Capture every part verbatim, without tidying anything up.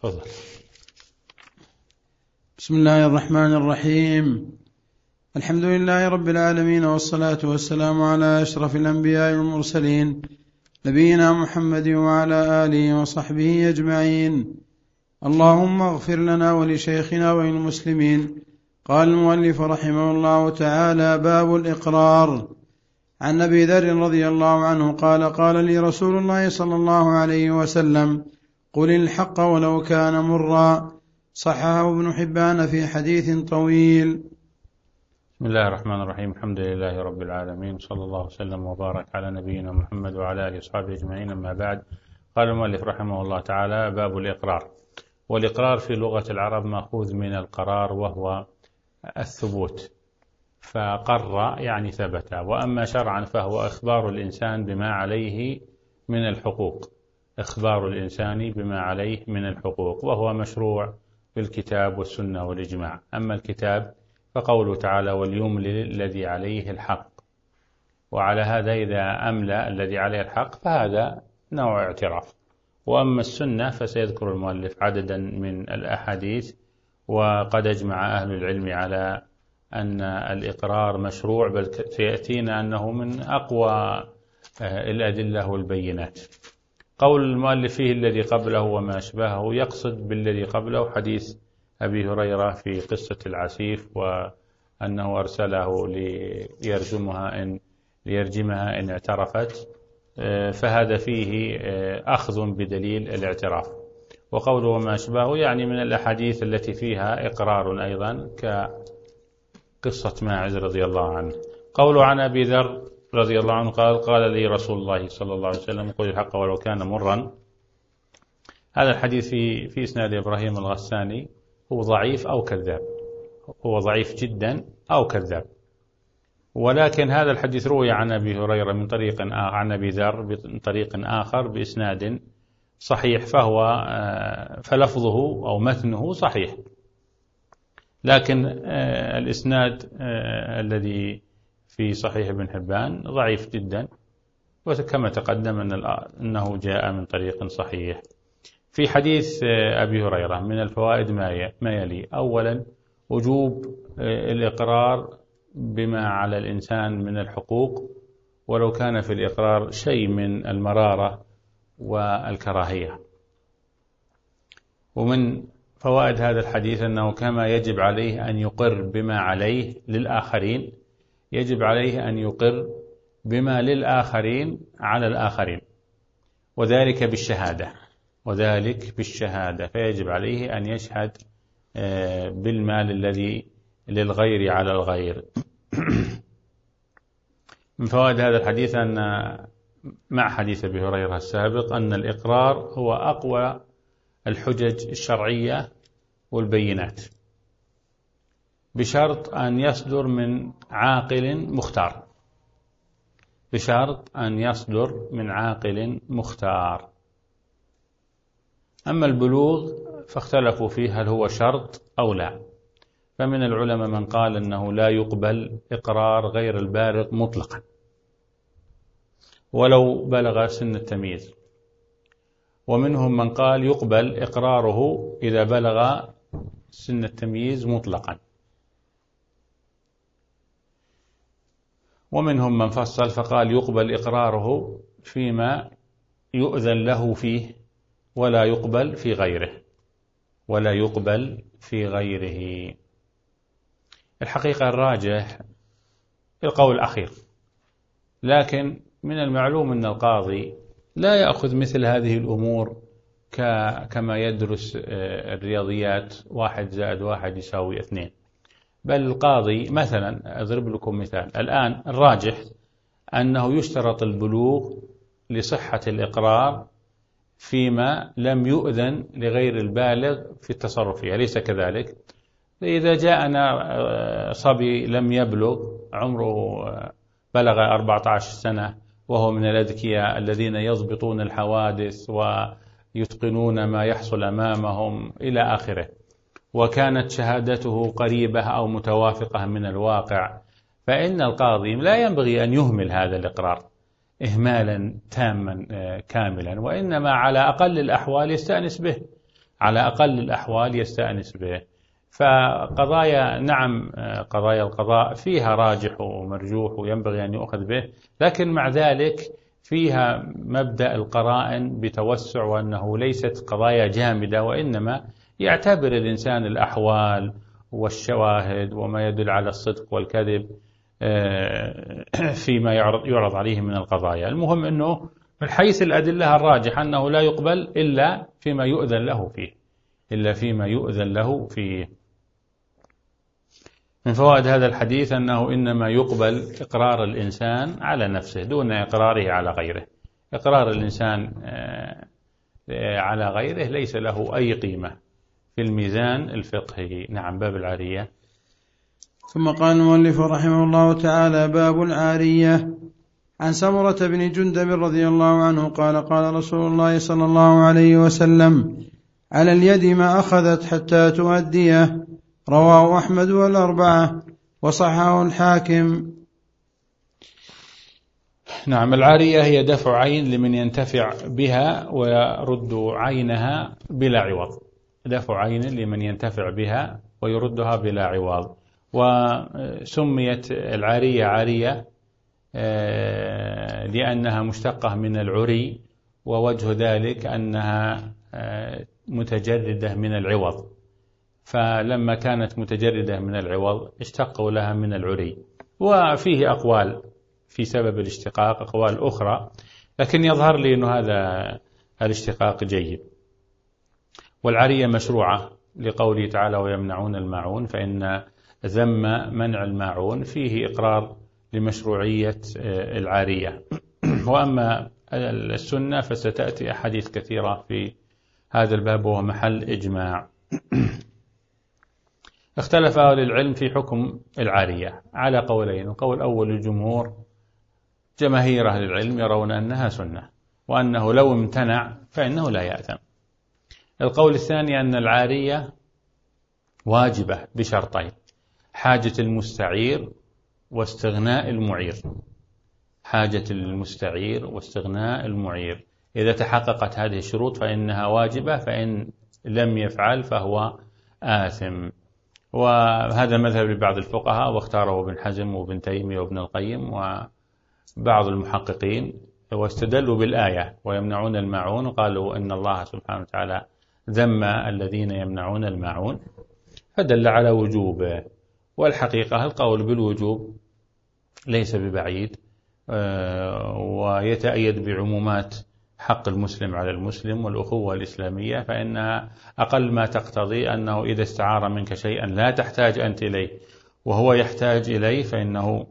تفضل. بسم الله الرحمن الرحيم. الحمد لله رب العالمين، والصلاة والسلام على أشرف الأنبياء والمرسلين، نبينا محمد وعلى آله وصحبه أجمعين. اللهم اغفر لنا ولشيخنا وللمسلمين. قال المؤلف رحمه الله تعالى: باب الإقرار. عن أبي ذر رضي الله عنه قال: قال لي رسول الله صلى الله عليه وسلم: قل الحق ولو كان مرا. صححه ابن حبان في حديث طويل. بسم الله الرحمن الرحيم. الحمد لله رب العالمين، صلى الله وسلم وبارك على نبينا محمد وعلى آله وصحبه أجمعين. أما بعد، قال المؤلف رحمه الله تعالى: باب الإقرار. والإقرار في لغة العرب مأخوذ من القرار، وهو الثبوت، فقر يعني ثبت. وأما شرعا فهو إخبار الإنسان بما عليه من الحقوق، إخبار الإنسان بما عليه من الحقوق، وهو مشروع بالكتاب والسنة والإجماع. أما الكتاب فقوله تعالى: وليملل الذي عليه الحق. وعلى هذا إذا أملى الذي عليه الحق فهذا نوع اعتراف. وأما السنة فسيذكر المؤلف عددا من الأحاديث، وقد أجمع أهل العلم على أن الإقرار مشروع، بل سيأتينا أنه من أقوى الأدلة والبينات. قول المؤلف فيه الذي قبله وما أشبهه، يقصد بالذي قبله حديث أبي هريرة في قصة العسيف، وأنه أرسله ليرجمها إن, ليرجمها إن اعترفت، فهذا فيه أخذ بدليل الاعتراف. وقوله وما أشبهه يعني من الأحاديث التي فيها إقرار أيضا، كقصة ماعز رضي الله عنه. قوله عن أبي ذر رضي الله عنه قال: قال لي رسول الله صلى الله عليه وسلم: قل الحق ولو كان مرا. هذا الحديث في في إسناد إبراهيم الغساني، هو ضعيف أو كذاب، هو ضعيف جدا أو كذاب. ولكن هذا الحديث روي عن أبي هريرة من طريق آخر، عن أبي ذر من طريق آخر بإسناد صحيح، فهو فلفظه أو متنه صحيح. لكن الإسناد الذي في صحيح ابن حبان ضعيف جدا، وكما تقدم أنه جاء من طريق صحيح. في حديث أبي هريرة من الفوائد ما يلي: أولا، وجوب الإقرار بما على الإنسان من الحقوق، ولو كان في الإقرار شيء من المرارة والكراهية. ومن فوائد هذا الحديث أنه كما يجب عليه أن يقر بما عليه للآخرين، يجب عليه أن يقر بما للآخرين على الآخرين، وذلك بالشهادة وذلك بالشهادة فيجب عليه أن يشهد بالمال الذي للغير على الغير. من فوائد هذا الحديث أن مع حديث أبي هريرة السابق أن الإقرار هو أقوى الحجج الشرعية والبينات، بشرط أن يصدر من عاقل مختار، بشرط أن يصدر من عاقل مختار. أما البلوغ فاختلفوا فيه هل هو شرط أو لا، فمن العلماء من قال أنه لا يقبل إقرار غير البالغ مطلقا ولو بلغ سن التمييز، ومنهم من قال يقبل إقراره إذا بلغ سن التمييز مطلقا، ومنهم من فصل فقال يقبل إقراره فيما يؤذن له فيه ولا يقبل في غيره ولا يقبل في غيره. الحقيقة الراجح القول الأخير، لكن من المعلوم أن القاضي لا يأخذ مثل هذه الأمور كما يدرس الرياضيات، واحد زائد واحد يساوي اثنين، بل القاضي مثلا أضرب لكم مثال الآن، الراجح أنه يشترط البلوغ لصحة الإقرار فيما لم يؤذن لغير البالغ في التصرف فيها، أليس كذلك؟ فإذا جاءنا صبي لم يبلغ، عمره بلغ أربعة عشر سنة وهو من الأذكياء الذين يضبطون الحوادث ويتقنون ما يحصل أمامهم إلى آخره، وكانت شهادته قريبة أو متوافقة من الواقع، فإن القاضي لا ينبغي أن يهمل هذا الإقرار إهمالا تاما كاملا، وإنما على أقل الأحوال يستأنس به، على أقل الأحوال يستأنس به. فقضايا نعم قضايا القضاء فيها راجح ومرجوح وينبغي أن يؤخذ به، لكن مع ذلك فيها مبدأ القرائن بتوسع، وأنه ليست قضايا جامدة، وإنما يعتبر الإنسان الأحوال والشواهد وما يدل على الصدق والكذب فيما يعرض عليه من القضايا. المهم أنه من حيث الأدلة الراجح أنه لا يقبل إلا فيما يؤذن له فيه إلا فيما يؤذن له فيه. من فوائد هذا الحديث أنه إنما يقبل إقرار الإنسان على نفسه دون إقراره على غيره. إقرار الإنسان على غيره ليس له أي قيمة في الميزان الفقهي. نعم. باب العارية. ثم قال المؤلف رحمه الله تعالى: باب العارية. عن سمرة بن جندب رضي الله عنه قال: قال رسول الله صلى الله عليه وسلم: على اليد ما أخذت حتى تؤديه. رواه أحمد والأربعة وصححه الحاكم. نعم. العارية هي دفع عين لمن ينتفع بها ويرد عينها بلا عوض. دفع عين لمن ينتفع بها ويردها بلا عوض. وسميت العارية عارية لأنها مشتقة من العري، ووجه ذلك أنها متجردة من العوض، فلما كانت متجردة من العوض اشتقوا لها من العري. وفيه أقوال في سبب الاشتقاق، أقوال أخرى، لكن يظهر لي أن هذا الاشتقاق جيد. والعارية مشروعة لقوله تعالى: ويمنعون الماعون، فإن ذم منع الماعون فيه إقرار لمشروعية العارية. وأما السنة فستأتي أحاديث كثيرة في هذا الباب وهو محل إجماع. اختلف أهل العلم في حكم العارية على قولين. القول الأول الجمهور، جماهير أهل العلم يرون أنها سنة، وأنه لو امتنع فإنه لا يأثم. القول الثاني أن العارية واجبة بشرطين: حاجة المستعير واستغناء المعير. حاجة المستعير واستغناء المعير، إذا تحققت هذه الشروط فإنها واجبة، فإن لم يفعل فهو آثم. وهذا مذهب لبعض الفقهاء، واختاره ابن حزم وابن تيمية وابن القيم وبعض المحققين، واستدلوا بالآية: ويمنعون الماعون، وقالوا إن الله سبحانه وتعالى ذم الذين يمنعون الماعون، فدل على وجوبه. والحقيقة القول بالوجوب ليس ببعيد، ويتأيد بعمومات حق المسلم على المسلم والأخوة الإسلامية، فإنها أقل ما تقتضي أنه إذا استعار منك شيئا لا تحتاج أنت إليه وهو يحتاج إليه فإنه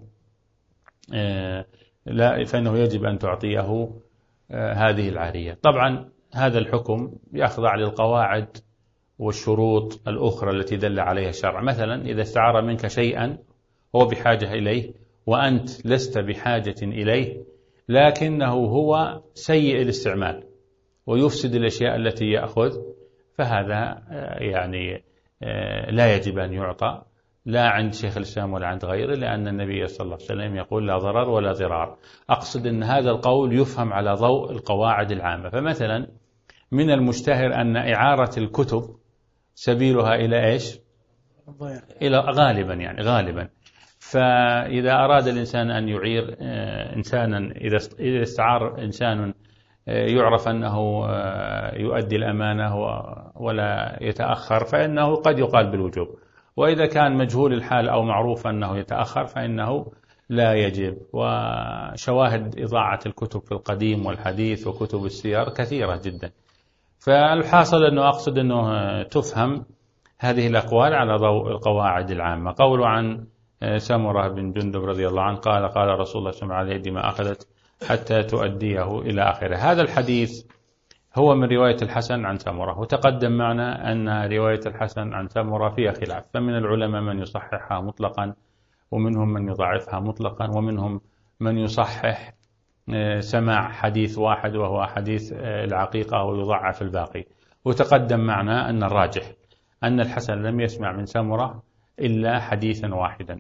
لا فإنه يجب أن تعطيه هذه العارية. طبعا هذا الحكم يخضع للقواعد والشروط الأخرى التي دل عليها الشرع. مثلا إذا استعار منك شيئا هو بحاجة إليه وأنت لست بحاجة إليه، لكنه هو سيء الاستعمال ويفسد الأشياء التي يأخذ، فهذا يعني لا يجب أن يعطى، لا عند شيخ الإسلام ولا عند غيره، لأن النبي صلى الله عليه وسلم يقول: لا ضرر ولا ضرار. أقصد أن هذا القول يفهم على ضوء القواعد العامة. فمثلا من المشتهر أن إعارة الكتب سبيلها إلى إيش؟ إلى غالبا يعني غالبا فإذا أراد الإنسان أن يعير إنسانا، إذا استعار إنسان يعرف أنه يؤدي الأمانة ولا يتأخر فإنه قد يقال بالوجوب، وإذا كان مجهول الحال أو معروف أنه يتأخر فإنه لا يجب. وشواهد إضاعة الكتب في القديم والحديث وكتب السير كثيرة جدا. فالحاصل أنه أقصد أنه تفهم هذه الأقوال على ضوء القواعد العامة. قول عن سمرة بن جندب رضي الله عنه قال: قال رسول الله صلى الله عليه وسلم: على يد ما أخذت حتى تؤديه إلى آخره. هذا الحديث هو من رواية الحسن عن سمرة، وتقدم معنا أن رواية الحسن عن سمرة فيها خلاف، فمن العلماء من يصححها مطلقا، ومنهم من يضعفها مطلقا، ومنهم من يصحح سماع حديث واحد وهو حديث العقيقة ويضعف الباقي. وتقدم معنا أن الراجح أن الحسن لم يسمع من سمرة إلا حديثا واحدا،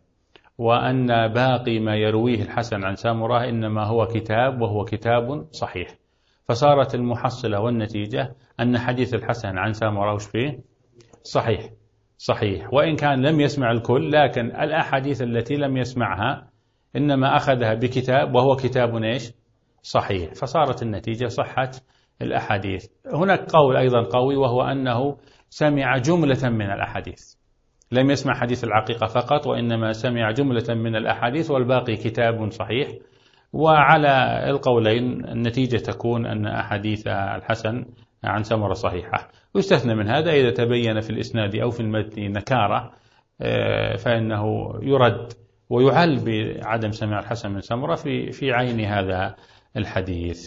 وأن باقي ما يرويه الحسن عن سمرة إنما هو كتاب، وهو كتاب صحيح. فصارت المحصلة والنتيجة أن حديث الحسن عن سامرة وش فيه؟ صحيح صحيح، وإن كان لم يسمع الكل، لكن الأحاديث التي لم يسمعها إنما أخذها بكتاب وهو كتاب إيش؟ صحيح، فصارت النتيجة صحة الأحاديث. هناك قول أيضا قوي، وهو أنه سمع جملة من الأحاديث، لم يسمع حديث العقيقة فقط، وإنما سمع جملة من الأحاديث والباقي كتاب صحيح. وعلى القولين النتيجة تكون أن أحاديث الحسن عن سمرة صحيحة. ويستثنى من هذا إذا تبين في الإسناد أو في المتن نكارة فإنه يرد ويعل بعدم سماع الحسن من سمرة في في عين هذا الحديث.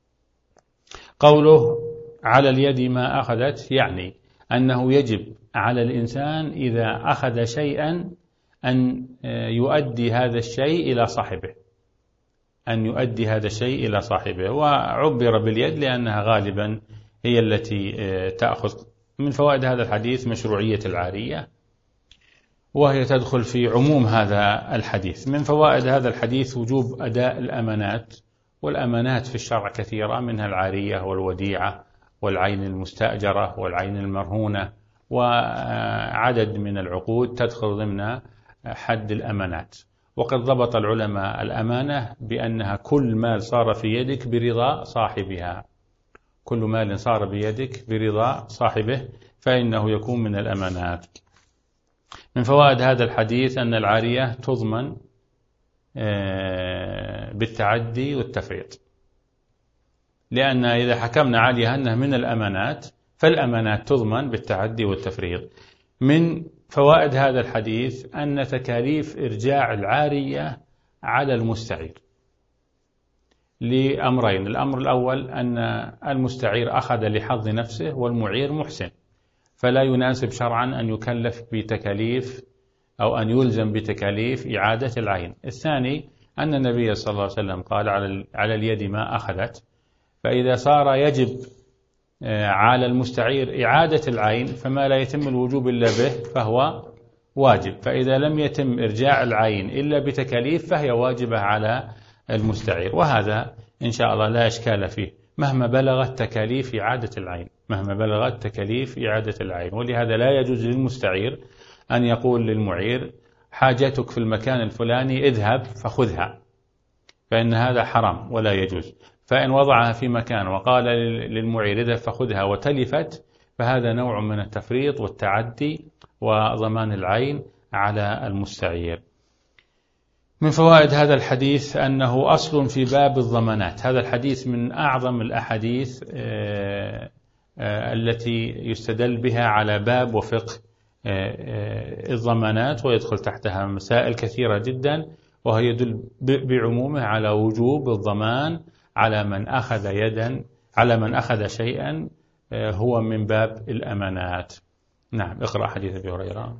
قوله على اليد ما أخذت، يعني أنه يجب على الإنسان إذا أخذ شيئا أن يؤدي هذا الشيء إلى صاحبه، أن يؤدي هذا الشيء إلى صاحبه. وعبر باليد لأنها غالبا هي التي تأخذ. من فوائد هذا الحديث مشروعية العارية، وهي تدخل في عموم هذا الحديث. من فوائد هذا الحديث وجوب أداء الأمانات، والأمانات في الشرع كثيرة، منها العارية والوديعة والعين المستأجرة والعين المرهونة، وعدد من العقود تدخل ضمن حد الأمانات. وقد ضبط العلماء الأمانة بأنها كل مال صار في يدك برضا صاحبها، كل مال صار بيدك برضا صاحبه فإنه يكون من الأمانات. من فوائد هذا الحديث أن العارية تضمن بالتعدي والتفريط، لأن إذا حكمنا عليها أنها من الأمانات فالأمانات تضمن بالتعدي والتفريط. من فوائد هذا الحديث أن تكاليف إرجاع العارية على المستعير لأمرين. الأمر الأول أن المستعير أخذ لحظ نفسه والمعير محسن، فلا يناسب شرعا أن يكلف بتكاليف أو أن يلزم بتكاليف إعادة العين. الثاني أن النبي صلى الله عليه وسلم قال على اليد ما أخذت، فإذا صار يجب على المستعير إعادة العين فما لا يتم الوجوب إلا به فهو واجب، فإذا لم يتم إرجاع العين إلا بتكاليف فهي واجبة على المستعير. وهذا إن شاء الله لا إشكال فيه مهما بلغت تكاليف إعادة العين، مهما بلغت تكاليف إعادة العين. ولهذا لا يجوز للمستعير أن يقول للمعير حاجتك في المكان الفلاني اذهب فخذها، فإن هذا حرام ولا يجوز. فإن وضعها في مكان وقال للمعير اذهب فخذها وتلفت فهذا نوع من التفريط والتعدي وضمان العين على المستعير. من فوائد هذا الحديث أنه أصل في باب الضمانات. هذا الحديث من أعظم الأحاديث التي يستدل بها على باب وفقه الضمانات، ويدخل تحتها مسائل كثيرة جدا، وهي يدل بعمومه على وجوب الضمان على من أخذ يدا على من أخذ شيئا هو من باب الأمانات. نعم، اقرأ حديث أبي هريرة.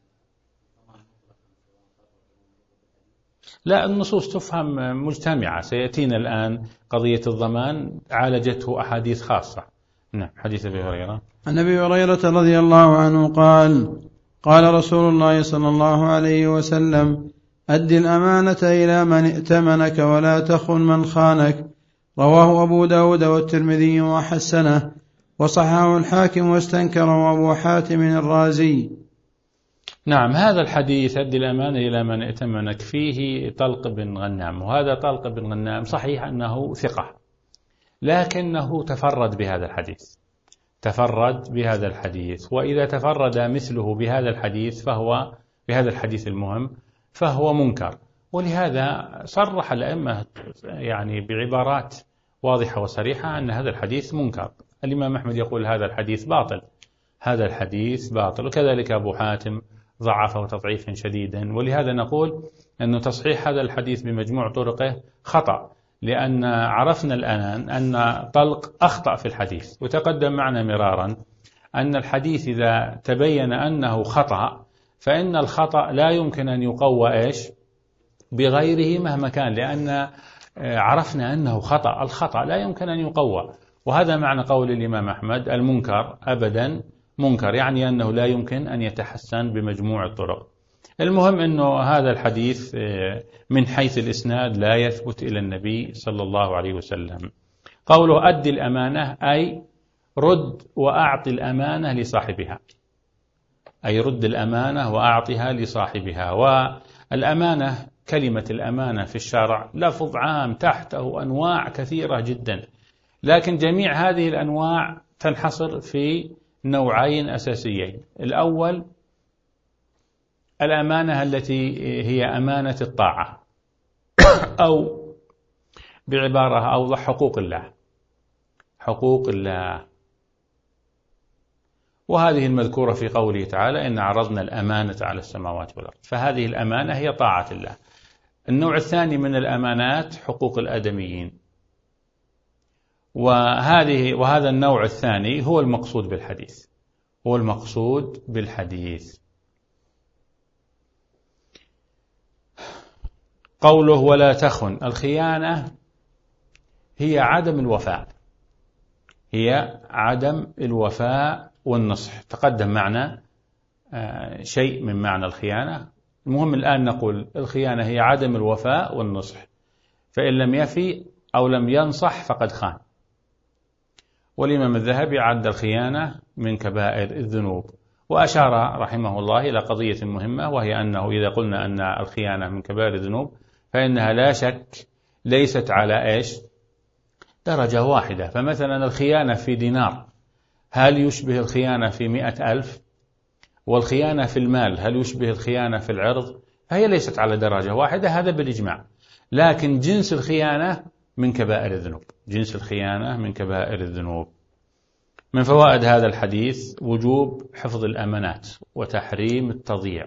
لا، النصوص تفهم مجتمعة، سيأتينا الآن قضية الضمان عالجته أحاديث خاصة. نعم، حديث أبي هريرة. عن أبي هريرة رضي الله عنه قال قال رسول الله صلى الله عليه وسلم أد الأمانة إلى من ائتمنك ولا تخن من خانك. رواه أبو داود والترمذي وحسنه، وصححه الحاكم واستنكره أبو حاتم الرازي. نعم، هذا الحديث أد الأمانة إلى من ائتمنك فيه طلق بن غنام، وهذا طلق بن غنام صحيح أنه ثقة، لكنه تفرد بهذا الحديث تفرد بهذا الحديث وإذا تفرد مثله بهذا الحديث فهو بهذا الحديث المهم فهو منكر. ولهذا صرح الأئمة يعني بعبارات واضحة وصريحة أن هذا الحديث منكر. الإمام أحمد يقول هذا الحديث باطل هذا الحديث باطل وكذلك أبو حاتم ضعفه تضعيفا شديدا. ولهذا نقول أن تصحيح هذا الحديث بمجموع طرقه خطأ، لأن عرفنا الآن أن طلق أخطأ في الحديث، وتقدم معنا مرارا أن الحديث إذا تبين أنه خطأ فإن الخطأ لا يمكن أن يقوى إيش بغيره مهما كان، لأن عرفنا أنه خطأ، الخطأ لا يمكن أن يقوى. وهذا معنى قول الإمام أحمد المنكر أبدا منكر، يعني أنه لا يمكن أن يتحسن بمجموع الطرق. المهم أنه هذا الحديث من حيث الإسناد لا يثبت إلى النبي صلى الله عليه وسلم، قوله أدي الأمانة أي رد وأعطي الأمانة لصاحبها، أي رد الأمانة وأعطها لصاحبها. والأمانة، كلمة الأمانة في الشرع لفظ عام تحته أنواع كثيرة جدا، لكن جميع هذه الأنواع تنحصر في نوعين أساسيين. الأول الأمانة التي هي أمانة الطاعة، أو بعبارة أوضح حقوق الله، حقوق الله، وهذه المذكورة في قوله تعالى إن عرضنا الأمانة على السماوات والأرض، فهذه الأمانة هي طاعة الله. النوع الثاني من الأمانات حقوق الآدميين، وهذه وهذا النوع الثاني هو المقصود بالحديث، هو المقصود بالحديث. قوله ولا تخن، الخيانة هي عدم الوفاء، هي عدم الوفاء والنصح. تقدم معنا شيء من معنى الخيانة، المهم الآن نقول الخيانة هي عدم الوفاء والنصح، فإن لم يفي أو لم ينصح فقد خان. والإمام الذهبي عد الخيانة من كبائر الذنوب، وأشار رحمه الله إلى قضية مهمة، وهي أنه إذا قلنا أن الخيانة من كبائر الذنوب فإنها لا شك ليست على إيش؟ درجة واحدة. فمثلا الخيانة في دينار هل يشبه الخيانة في مئة ألف؟ والخيانة في المال هل يشبه الخيانة في العرض؟ فهي ليست على درجة واحدة، هذا بالإجماع، لكن جنس الخيانة من كبائر الذنوب، جنس الخيانة من كبائر الذنوب. من فوائد هذا الحديث وجوب حفظ الأمانات وتحريم التضييع.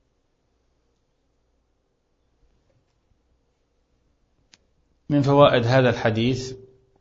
من فوائد هذا الحديث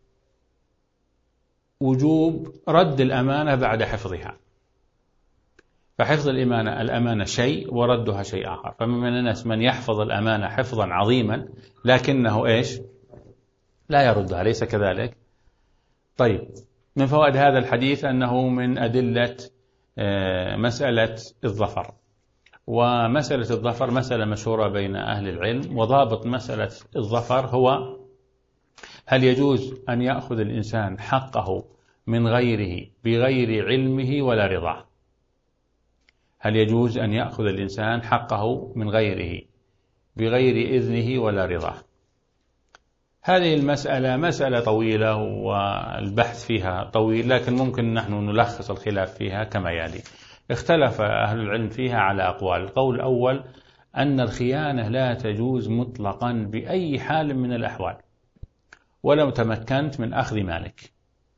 وجوب رد الأمانة بعد حفظها، فحفظ الأمانة الأمانة شيء وردها شيء آخر. فمن الناس من يحفظ الأمانة حفظا عظيما لكنه إيش؟ لا يردها، ليس كذلك؟ طيب، من فوائد هذا الحديث أنه من أدلة مسألة الظفر، ومسألة الظفر مسألة مشهورة بين أهل العلم، وضابط مسألة الظفر هو هل يجوز أن يأخذ الإنسان حقه من غيره بغير علمه ولا رضاه؟ هل يجوز أن يأخذ الإنسان حقه من غيره بغير إذنه ولا رضاه؟ هذه المسألة مسألة طويلة والبحث فيها طويل، لكن ممكن نحن نلخص الخلاف فيها كما يلي. اختلف أهل العلم فيها على أقوال. القول الأول أن الخيانة لا تجوز مطلقا بأي حال من الأحوال ولو تمكنت من أخذ مالك،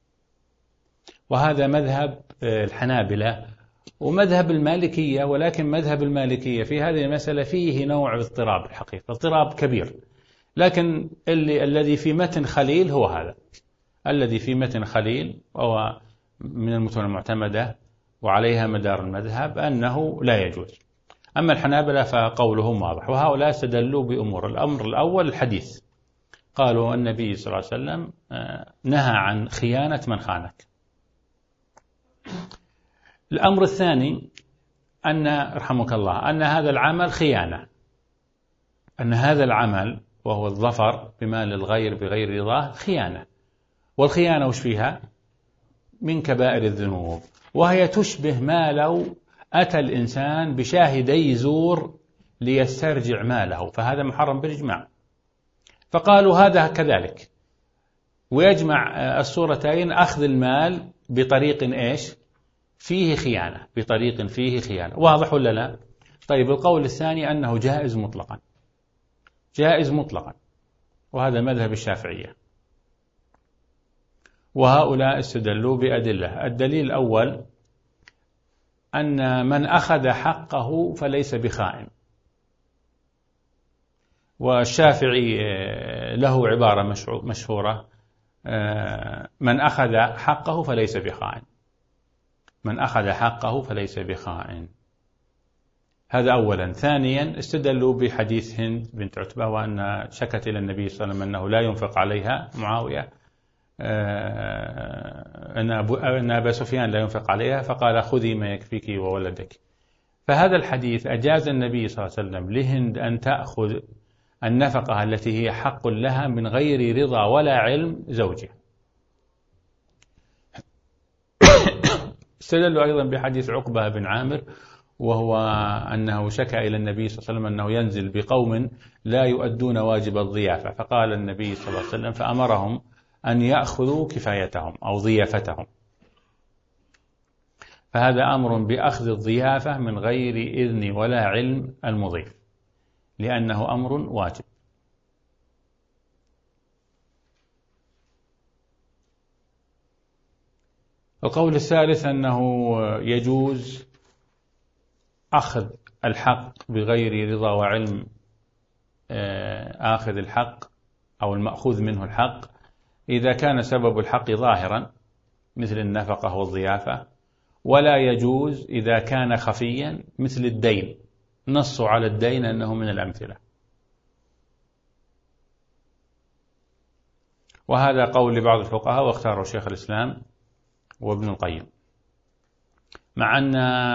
وهذا مذهب الحنابلة ومذهب المالكية، ولكن مذهب المالكية في هذه المسألة فيه نوع اضطراب، الحقيقة اضطراب كبير، لكن اللي الذي في متن خليل هو هذا، الذي في متن خليل وهو من المتون المعتمدة وعليها مدار المذهب أنه لا يجوز. أما الحنابلة فقولهم واضح، وهؤلاء استدلوا بأمور. الأمر الأول الحديث، قالوا النبي صلى الله عليه وسلم نهى عن خيانة من خانك. الأمر الثاني أن رحمك الله أن هذا العمل خيانة، أن هذا العمل وهو الظفر بمال الغير بغير رضاه خيانة، والخيانة وش فيها؟ من كبائر الذنوب، وهي تشبه ما لو أتى الإنسان بشاهدي زور ليسترجع ماله، فهذا محرم بالإجماع. فقالوا هذا كذلك، ويجمع الصورتين أخذ المال بطريق إيش؟ فيه خيانة، بطريق فيه خيانة. واضح ولا لا؟ طيب، القول الثاني أنه جائز مطلقا، جائز مطلقا، وهذا مذهب الشافعية، وهؤلاء استدلوا بأدلة. الدليل الأول أن من أخذ حقه فليس بخائن، والشافعي له عبارة مشهورة من أخذ حقه فليس بخائن، من أخذ حقه فليس بخائن. هذا أولا. ثانيا استدلوا بحديث هند بنت عتبة، وأن شكت إلى النبي صلى الله عليه وسلم أنه لا ينفق عليها معاوية، أن أبا سفيان لا ينفق عليها، فقال خذي ما يكفيك وولدك. فهذا الحديث أجاز النبي صلى الله عليه وسلم لهند أن تأخذ النفقة التي هي حق لها من غير رضا ولا علم زوجها، استدلوا أيضا بحديث عقبة بن عامر، وهو أنه شكى إلى النبي صلى الله عليه وسلم أنه ينزل بقوم لا يؤدون واجب الضيافة، فقال النبي صلى الله عليه وسلم فأمرهم أن يأخذوا كفايتهم أو ضيافتهم، فهذا أمر بأخذ الضيافة من غير إذن ولا علم المضيف، لأنه أمر واجب. القول الثالث أنه يجوز أخذ الحق بغير رضا وعلم آخذ الحق أو المأخوذ منه الحق إذا كان سبب الحق ظاهرا مثل النفقة والضيافة، ولا يجوز إذا كان خفيا مثل الدين، نصوا على الدين أنه من الأمثلة. وهذا قول لبعض الفقهاء واختاروا شيخ الإسلام وابن القيم، مع أن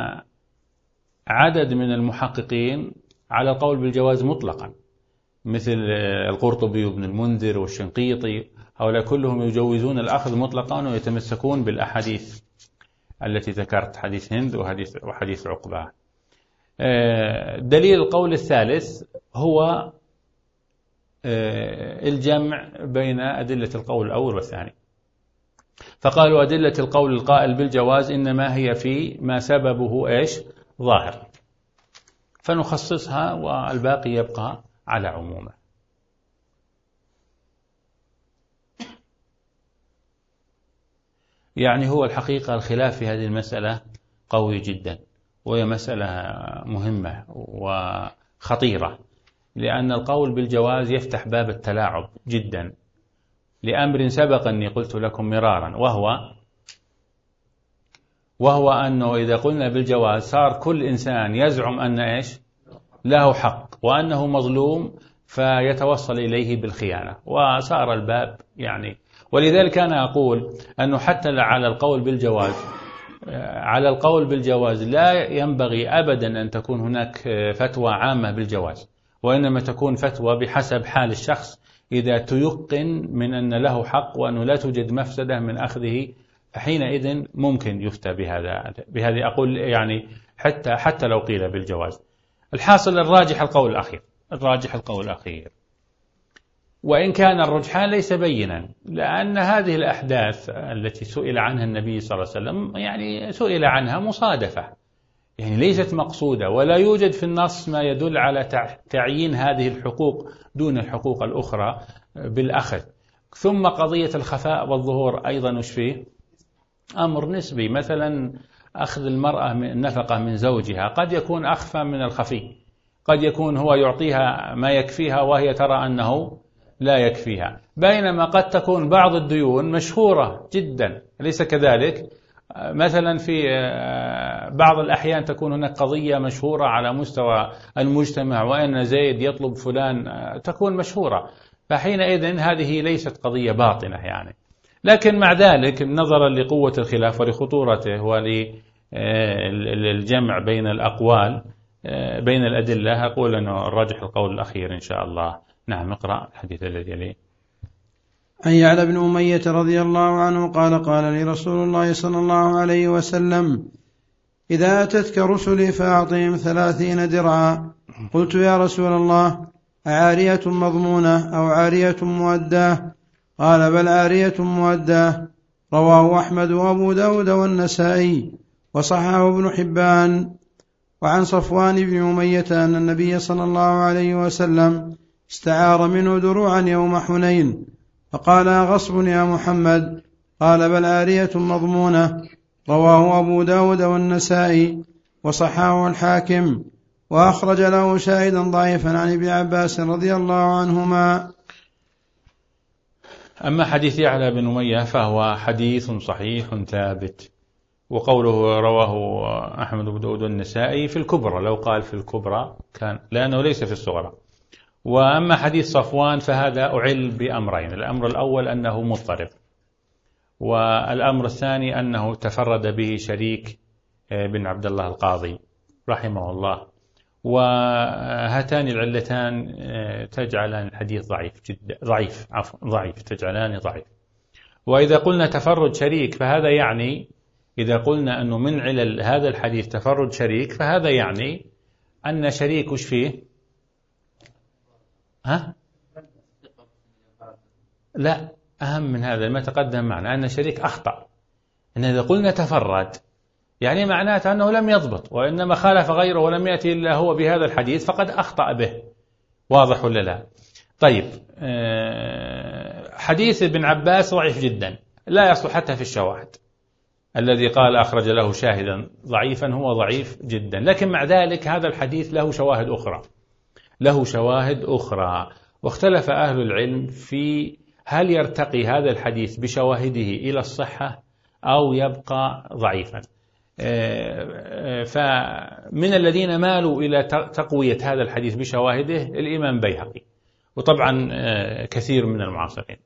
عدد من المحققين على القول بالجواز مطلقا مثل القرطبي وابن المنذر والشنقيطي، هؤلاء كلهم يجوزون الأخذ مطلقا ويتمسكون بالأحاديث التي ذكرت، حديث هند وحديث, وحديث عقبة. دليل القول الثالث هو الجمع بين أدلة القول الأول والثاني، فقالوا أدلة القول القائل بالجواز إنما هي في ما سببه إيش ظاهر، فنخصصها والباقي يبقى على عمومه. يعني هو الحقيقة الخلاف في هذه المسألة قوي جدا، وهي مسألة مهمة وخطيرة، لأن القول بالجواز يفتح باب التلاعب جدا لأمر سبق أني قلت لكم مرارا، وهو وهو أنه إذا قلنا بالجواز صار كل إنسان يزعم أن إيش له حق وأنه مظلوم فيتوصل إليه بالخيانة، وصار الباب يعني. ولذلك أنا أقول أنه حتى على القول بالجواز على القول بالجواز لا ينبغي أبدا أن تكون هناك فتوى عامة بالجواز، وإنما تكون فتوى بحسب حال الشخص، إذا تيقن من أن له حق وأنه لا توجد مفسدة من أخذه فحينئذ ممكن يفتى بهذا بهذه أقول يعني حتى حتى لو قيل بالجواز. الحاصل الراجح القول الأخير الراجح القول الأخير وإن كان الرجحان ليس بينا، لأن هذه الأحداث التي سئل عنها النبي صلى الله عليه وسلم يعني سئل عنها مصادفة، يعني ليست مقصودة، ولا يوجد في النص ما يدل على تعيين هذه الحقوق دون الحقوق الأخرى بالأخذ. ثم قضية الخفاء والظهور أيضا وش فيه أمر نسبي، مثلا أخذ المرأة من النفقة من زوجها قد يكون أخفى من الخفي، قد يكون هو يعطيها ما يكفيها وهي ترى أنه لا يكفيها، بينما قد تكون بعض الديون مشهورة جدا أليس كذلك؟ مثلا في بعض الأحيان تكون هناك قضية مشهورة على مستوى المجتمع وأن زيد يطلب فلان، تكون مشهورة، فحينئذ هذه ليست قضية باطنة يعني. لكن مع ذلك نظرا لقوة الخلاف ولخطورته وللجمع بين الأقوال بين الأدلة أقول أنه الراجح القول الأخير إن شاء الله. نعم اقرأ الحديث الذي يليه. عن يعلى بن أمية رضي الله عنه قال قال لي رسول الله صلى الله عليه وسلم إذا أتتك رسلي فأعطهم ثلاثين درعا. قلت يا رسول الله أعارية مضمونة أو عارية مؤداه؟ قال بل عارية مؤداه. رواه أحمد وأبو داود والنسائي وصححه ابن حبان. وعن صفوان بن أمية أن النبي صلى الله عليه وسلم استعار منه دروعا يوم حنين، فقال غصب يا محمد؟ قال بل عارية مضمونة. رواه أبو داود والنسائي وصححه الحاكم، وأخرج له شاهدا ضعيفا عن ابن عباس رضي الله عنهما. أما حديث يعلى بن أمية فهو حديث صحيح ثابت، وقوله رواه أحمد بن داود والنسائي في الكبرى، لو قال في الكبرى كان لأنه ليس في الصغرى. وأما حديث صفوان فهذا أعل بأمرين، الأمر الأول أنه مضطرب، والأمر الثاني أنه تفرد به شريك بن عبد الله القاضي رحمه الله، وهاتان العلتان تجعلان الحديث ضعيف جدا ضعيف عفوا ضعيف تجعلان ضعيف. وإذا قلنا تفرد شريك فهذا يعني إذا قلنا أنه من علل هذا الحديث تفرد شريك فهذا يعني أن شريك وش فيه؟ ها؟ لا، أهم من هذا ما تقدم معنا أن شريك أخطأ. إن إذا قلنا تفرد يعني معناته أنه لم يضبط وإنما خالف غيره ولم يأتي إلا هو بهذا الحديث فقد أخطأ به. واضح ولا لا؟ طيب، حديث ابن عباس ضعيف جدا لا يصلح حتى في الشواهد. الذي قال أخرج له شاهدا ضعيفا هو ضعيف جدا، لكن مع ذلك هذا الحديث له شواهد أخرى له شواهد أخرى واختلف أهل العلم في هل يرتقي هذا الحديث بشواهده إلى الصحة أو يبقى ضعيفا. فمن الذين مالوا إلى تقوية هذا الحديث بشواهده الإمام بيهقي، وطبعا كثير من المعاصرين،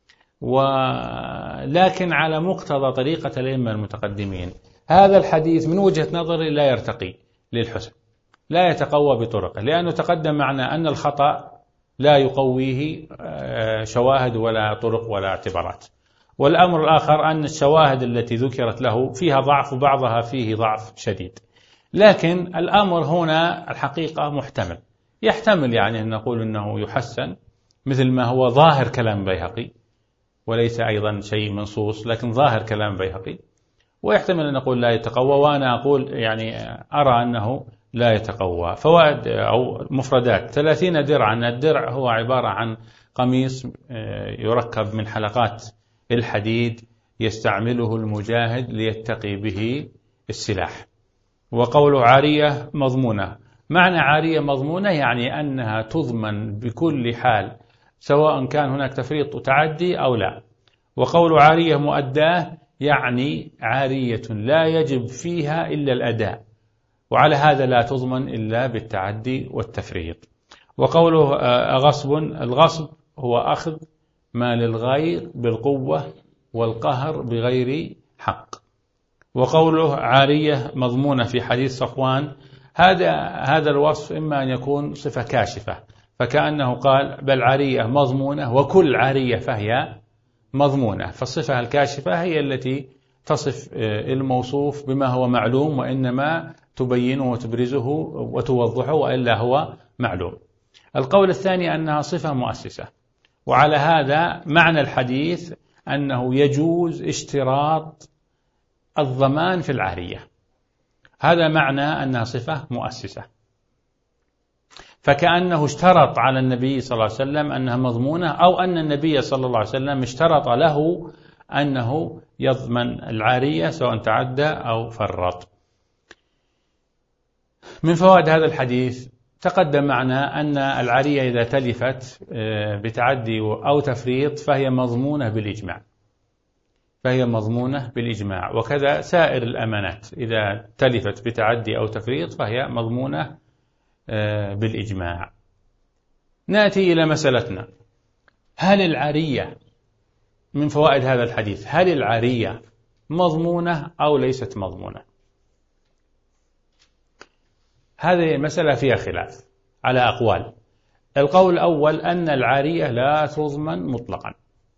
ولكن على مقتضى طريقة الأئمة المتقدمين هذا الحديث من وجهة نظري لا يرتقي للحسن، لا يتقوى بطرقه، لأنه تقدم معنا أن الخطأ لا يقويه شواهد ولا طرق ولا اعتبارات. والأمر الآخر أن الشواهد التي ذكرت له فيها ضعف وبعضها فيه ضعف شديد، لكن الأمر هنا الحقيقة محتمل، يحتمل يعني أن نقول أنه يحسن مثل ما هو ظاهر كلام بيهقي وليس أيضا شيء منصوص، لكن ظاهر كلام بيهقي، ويحتمل أن نقول لا يتقوى، وأنا أقول يعني أرى أنه لا يتقوى. فوائد أو مفردات: ثلاثين درعا. الدرع هو عبارة عن قميص يركب من حلقات الحديد يستعمله المجاهد ليتقي به السلاح. وقوله عارية مضمونة، معنى عارية مضمونة يعني أنها تضمن بكل حال سواء كان هناك تفريط وتعدي أو لا. وقول عارية مؤداة يعني عارية لا يجب فيها إلا الأداء، وعلى هذا لا تضمن إلا بالتعدي والتفريط. وقوله غصب، الغصب هو أخذ ما للغير بالقوة والقهر بغير حق. وقوله عارية مضمونة في حديث صفوان، هذا هذا الوصف إما أن يكون صفة كاشفة، فكأنه قال بل عارية مضمونة وكل عارية فهي مضمونة، فالصفة الكاشفة هي التي تصف الموصوف بما هو معلوم وإنما تبينه وتبرزه وتوضحه وإلا هو معلوم. القول الثاني أنها صفة مؤسسة، وعلى هذا معنى الحديث أنه يجوز اشتراط الضمان في العارية، هذا معنى أنها صفة مؤسسة، فكأنه اشترط على النبي صلى الله عليه وسلم أنها مضمونة، أو أن النبي صلى الله عليه وسلم اشترط له أنه يضمن العارية سواء تعدى أو فرط. من فوائد هذا الحديث تقدم معنا أن العارية إذا تلفت بتعدي أو تفريط فهي مضمونة بالإجماع فهي مضمونة بالإجماع وكذا سائر الأمانات إذا تلفت بتعدي أو تفريط فهي مضمونة بالإجماع. نأتي إلى مسألتنا: هل العارية من فوائد هذا الحديث هل العارية مضمونة أو ليست مضمونة؟ هذه المسألة فيها خلاف على أقوال. القول الأول أن العارية لا تضمن مطلقا،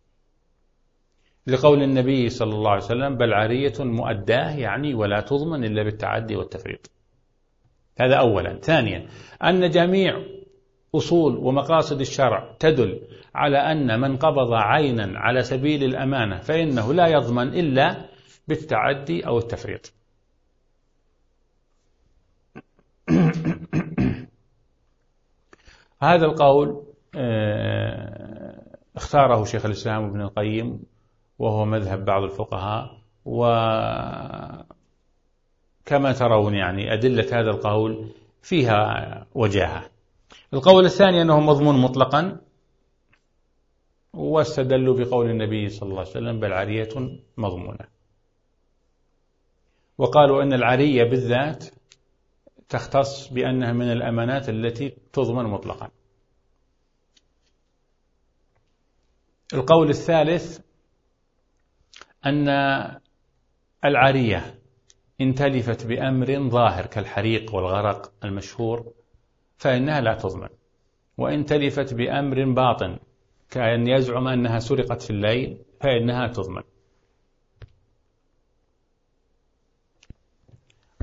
لقول النبي صلى الله عليه وسلم بل عارية مؤداة يعني ولا تضمن إلا بالتعدي والتفريط، هذا أولا. ثانيا أن جميع أصول ومقاصد الشرع تدل على أن من قبض عينا على سبيل الأمانة فإنه لا يضمن إلا بالتعدي أو التفريط. هذا القول اختاره شيخ الإسلام ابن القيم وهو مذهب بعض الفقهاء، وكما ترون يعني أدلة هذا القول فيها وجاهة. القول الثاني أنه مضمون مطلقا، واستدلوا بقول النبي صلى الله عليه وسلم بل عارية مضمونة، وقالوا أن العارية بالذات تختص بأنها من الأمانات التي تضمن مطلقا. القول الثالث أن العارية إن تلفت بأمر ظاهر كالحريق والغرق المشهور فإنها لا تضمن، وإن تلفت بأمر باطن كأن يزعم أنها سرقت في الليل فإنها تضمن.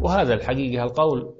وهذا الحقيقة القول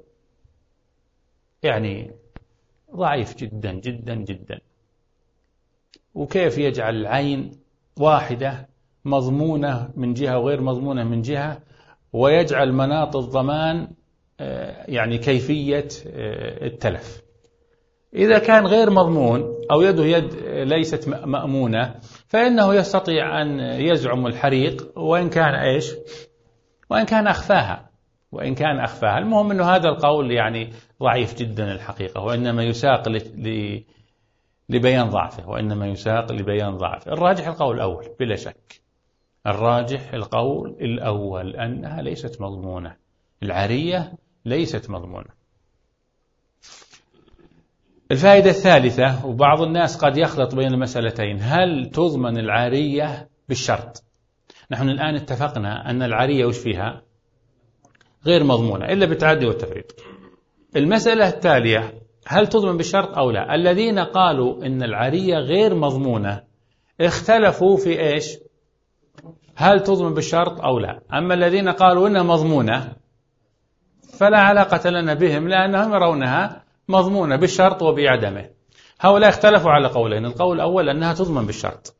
يعني ضعيف جدا جدا جدا. وكيف يجعل العين واحدة مضمونة من جهة وغير مضمونة من جهة، ويجعل مناط الضمان يعني كيفية التلف؟ إذا كان غير مضمون أو يده يد ليست مأمونة فإنه يستطيع أن يزعم الحريق وإن كان إيش وإن كان أخفاها وإن كان أخفاها. المهم أنه هذا القول يعني ضعيف جدا الحقيقة، وإنما يساق لبيان ضعفه وإنما يساق لبيان ضعفه. الراجح القول الأول بلا شك، الراجح القول الأول أنها ليست مضمونة، العارية ليست مضمونة. الفائدة الثالثة، وبعض الناس قد يخلط بين المسألتين، هل تضمن العارية بالشرط؟ نحن الآن اتفقنا أن العارية وش فيها؟ غير مضمونة إلا بالتعدي والتفريط. المسألة التالية، هل تضمن بالشرط أو لا؟ الذين قالوا إن العارية غير مضمونة اختلفوا في إيش؟ هل تضمن بالشرط أو لا؟ أما الذين قالوا إنها مضمونة فلا علاقة لنا بهم، لأنهم يرونها مضمونة بالشرط وبعدمه. هؤلاء اختلفوا على قولين، القول الأول أنها تضمن بالشرط،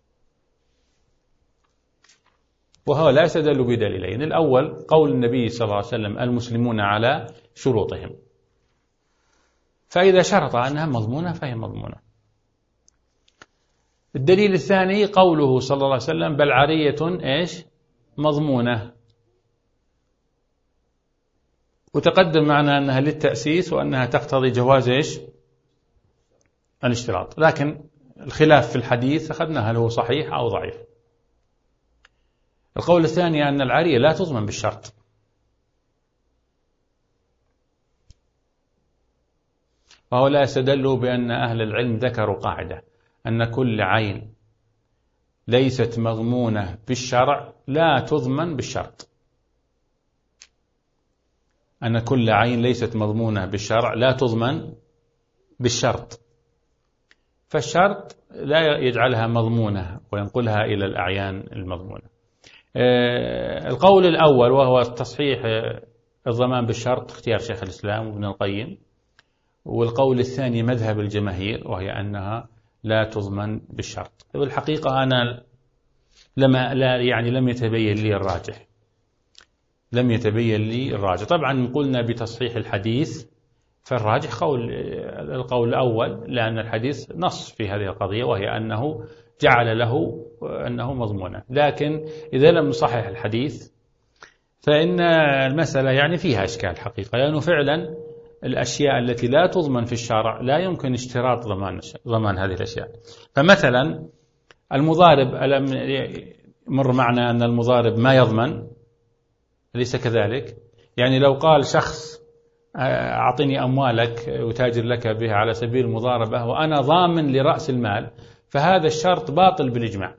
وهؤلاء استدلوا بدليلين. الأول قول النبي صلى الله عليه وسلم المسلمون على شروطهم، فإذا شرط أنها مضمونة فهي مضمونة. الدليل الثاني قوله صلى الله عليه وسلم بل عارية إيش مضمونة، وتقدم معنا أنها للتأسيس وأنها تقتضي جواز إيش الاشتراط، لكن الخلاف في الحديث أخذنا هل هو صحيح أو ضعيف. القول الثاني أن العارية لا تضمن بالشرط، وهؤلاء استدلوا بأن أهل العلم ذكروا قاعدة أن كل عين ليست مضمونة بالشرع لا تضمن بالشرط، أن كل عين ليست مضمونة بالشرع لا تضمن بالشرط، فالشرط لا يجعلها مضمونة وينقلها إلى الأعيان المضمونة. القول الأول وهو تصحيح الضمان بالشرط اختيار شيخ الإسلام وابن القيم، والقول الثاني مذهب الجماهير وهي أنها لا تضمن بالشرط. والحقيقة أنا لما لا يعني لم يتبين لي الراجح لم يتبين لي الراجح طبعا قلنا بتصحيح الحديث، فالراجح قول القول الأول، لأن الحديث نص في هذه القضية وهي أنه جعل له أنه مضمونة. لكن إذا لم نصحح الحديث فإن المسألة يعني فيها إشكال حقيقة، لأنه فعلا الأشياء التي لا تضمن في الشرع لا يمكن اشتراط ضمان ضمان هذه الأشياء. فمثلا المضارب، ألم مر معنا أن المضارب ما يضمن؟ أليس كذلك؟ يعني لو قال شخص أعطني أموالك وتاجر لك بها على سبيل المضاربة وأنا ضامن لرأس المال، فهذا الشرط باطل بالإجماع،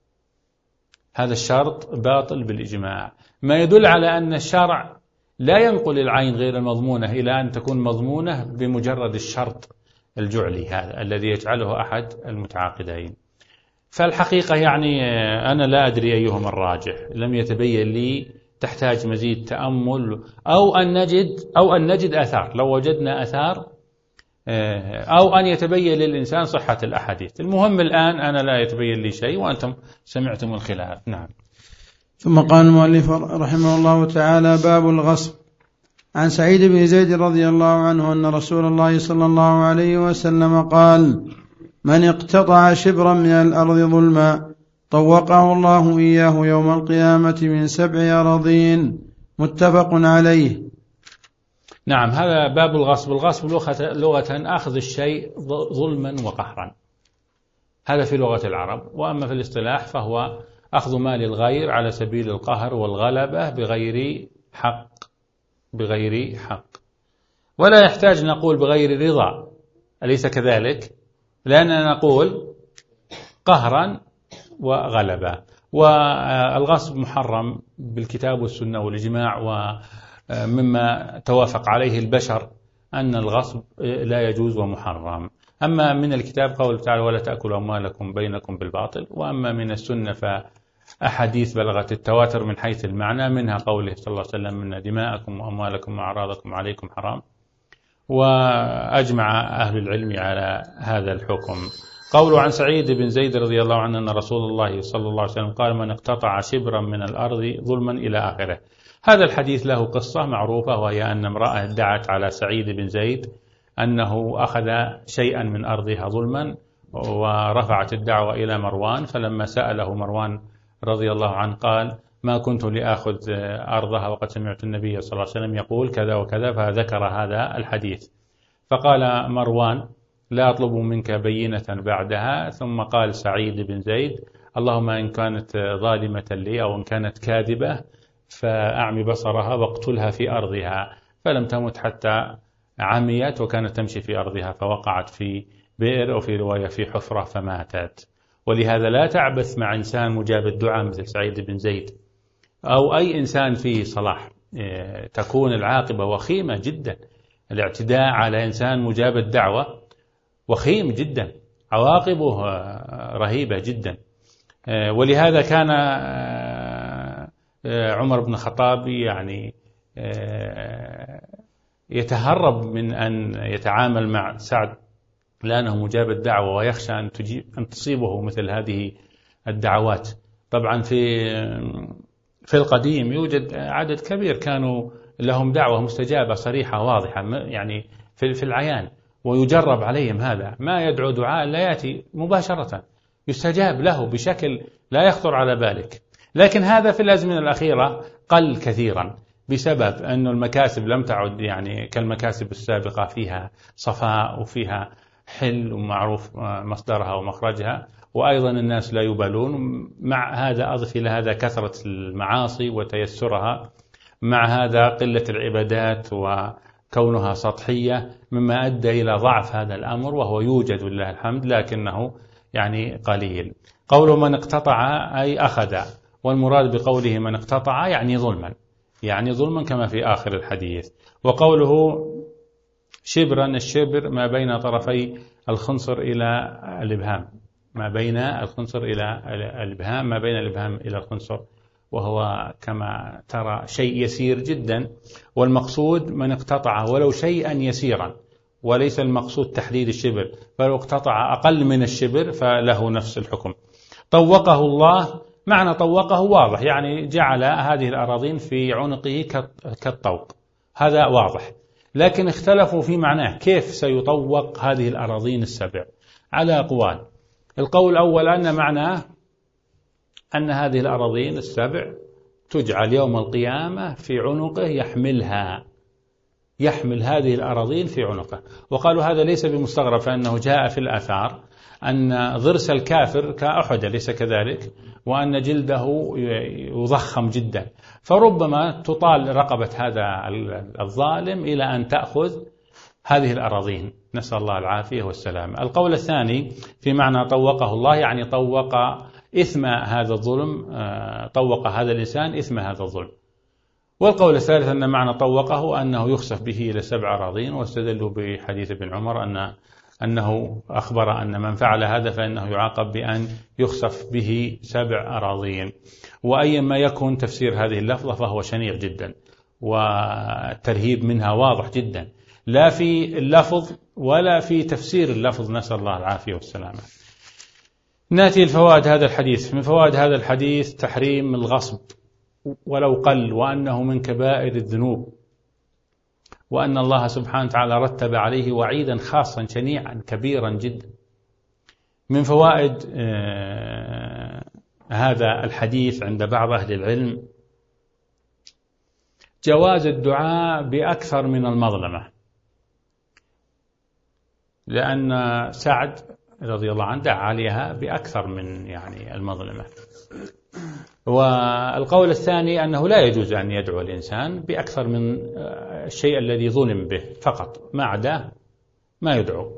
هذا الشرط باطل بالإجماع، ما يدل على أن الشرع لا ينقل العين غير المضمونة إلى أن تكون مضمونة بمجرد الشرط الجعلي هذا الذي يجعله أحد المتعاقدين. فالحقيقة يعني أنا لا أدري أيهما الراجح، لم يتبين لي، تحتاج مزيد تأمل أو أن نجد أو أن نجد آثار، لو وجدنا آثار أو أن يتبين للإنسان صحة الأحاديث. المهم الآن أنا لا يتبين لي شيء وأنتم سمعتم الخلاف. نعم. ثم قال المؤلف رحمه الله تعالى باب الغصب. عن سعيد بن زيد رضي الله عنه أن رسول الله صلى الله عليه وسلم قال من اقتطع شبرا من الأرض ظلما طوقه الله إياه يوم القيامة من سبع أراضين. متفق عليه. نعم، هذا باب الغصب. الغصب لغة أخذ الشيء ظلما وقهرا، هذا في لغة العرب، وأما في الاصطلاح فهو أخذ مال الغير على سبيل القهر والغلبة بغير حق بغير حق ولا يحتاج نقول بغير رضا، أليس كذلك؟ لأننا نقول قهرا وغلبة. والغصب محرم بالكتاب والسنة والإجماع، ومما توافق عليه البشر أن الغصب لا يجوز ومحرم. أما من الكتاب قول تعالى ولا تأكلوا أموالكم بينكم بالباطل، وأما من السنة أحاديث بلغت التواتر من حيث المعنى، منها قوله صلى الله عليه وسلم: إن دماءكم وأموالكم وأعراضكم عليكم حرام. وأجمع أهل العلم على هذا الحكم. قوله عن سعيد بن زيد رضي الله عنه أن رسول الله صلى الله عليه وسلم قال: من اقتطع شبرا من الأرض ظلما إلى آخره. هذا الحديث له قصة معروفة، وهي أن امرأة ادعت على سعيد بن زيد أنه أخذ شيئا من أرضها ظلما، ورفعت الدعوة إلى مروان، فلما سأله مروان رضي الله عنه قال: ما كنت لآخذ أرضها وقد سمعت النبي صلى الله عليه وسلم يقول كذا وكذا، فذكر هذا الحديث. فقال مروان: لا أطلب منك بينة بعدها. ثم قال سعيد بن زيد: اللهم إن كانت ظالمة لي أو إن كانت كاذبة فأعمي بصرها واقتلها في أرضها. فلم تمت حتى عميت وكانت تمشي في أرضها، فوقعت في بئر، وفي رواية في حفرة، فماتت. ولهذا لا تعبث مع إنسان مجاب الدعاء مثل سعيد بن زيد أو أي إنسان فيه صلاح، تكون العاقبة وخيمة جدا. الاعتداء على إنسان مجاب الدعوة وخيم جدا، عواقبه رهيبة جدا. ولهذا كان عمر بن الخطاب يعني يتهرب من أن يتعامل مع سعد لأنه مجاب الدعوة، ويخشى أن تجيب أن تصيبه مثل هذه الدعوات. طبعا في في القديم يوجد عدد كبير كانوا لهم دعوة مستجابة صريحة واضحة، يعني في في العيان، ويجرب عليهم هذا. ما يدعو دعاء لا يأتي مباشرة، يستجاب له بشكل لا يخطر على بالك. لكن هذا في الأزمنة الأخيرة قل كثيرا، بسبب أن المكاسب لم تعد يعني كالمكاسب السابقة، فيها صفاء وفيها حل ومعروف مصدرها ومخرجها، وأيضا الناس لا يبالون. مع هذا أضف إلى هذا كثرة المعاصي وتيسرها، مع هذا قلة العبادات وكونها سطحية، مما أدى إلى ضعف هذا الأمر، وهو يوجد لله الحمد لكنه يعني قليل. قوله من اقتطع أي أخذ، والمراد بقوله من اقتطع يعني ظلما، يعني ظلما كما في آخر الحديث. وقوله شبرا، الشبر ما بين طرفي الخنصر إلى الإبهام، ما بين الخنصر إلى الإبهام، ما بين الإبهام إلى الخنصر، وهو كما ترى شيء يسير جدا. والمقصود من اقتطع ولو شيئا يسيرا، وليس المقصود تحديد الشبر، فلو اقتطع أقل من الشبر فله نفس الحكم. طوقه الله، معنى طوقه واضح، يعني جعل هذه الأراضين في عنقه كالطوق، هذا واضح. لكن اختلفوا في معناه، كيف سيطوق هذه الأراضين السبع؟ على أقوال. القول الأول أن معناه أن هذه الأراضين السبع تجعل يوم القيامة في عنقه، يحملها، يحمل هذه الأراضين في عنقه. وقالوا هذا ليس بمستغرب، فإنه جاء في الآثار أن ضرس الكافر كأحد، ليس كذلك، وأن جلده يضخم جدا، فربما تطال رقبة هذا الظالم إلى أن تأخذ هذه الأراضين، نسأل الله العافية والسلام. القول الثاني في معنى طوقه الله، يعني طوق إثم هذا الظلم، طوق هذا الإنسان إثم هذا الظلم. والقول الثالث أن معنى طوقه أنه يخسف به إلى سبع أراضين، واستدلوا بحديث ابن عمر أن أنه أخبر أن من فعل هذا فإنه يعاقب بأن يخسف به سبع أراضين. وأي ما يكون تفسير هذه اللفظة فهو شنيع جدا، والترهيب منها واضح جدا، لا في اللفظ ولا في تفسير اللفظ، نسأل الله العافية والسلامة. نأتي الفوائد هذا الحديث. من فوائد هذا الحديث تحريم الغصب ولو قل، وأنه من كبائر الذنوب، وأن الله سبحانه وتعالى رتب عليه وعيدا خاصا شنيعا كبيرا جدا. من فوائد آه هذا الحديث عند بعض أهل العلم جواز الدعاء بأكثر من المظلمة، لأن سعد رضي الله عنه دعا عليها بأكثر من يعني المظلمة. والقول الثاني أنه لا يجوز أن يدعو الإنسان بأكثر من الشيء الذي ظلم به فقط، ما عداه ما يدعو.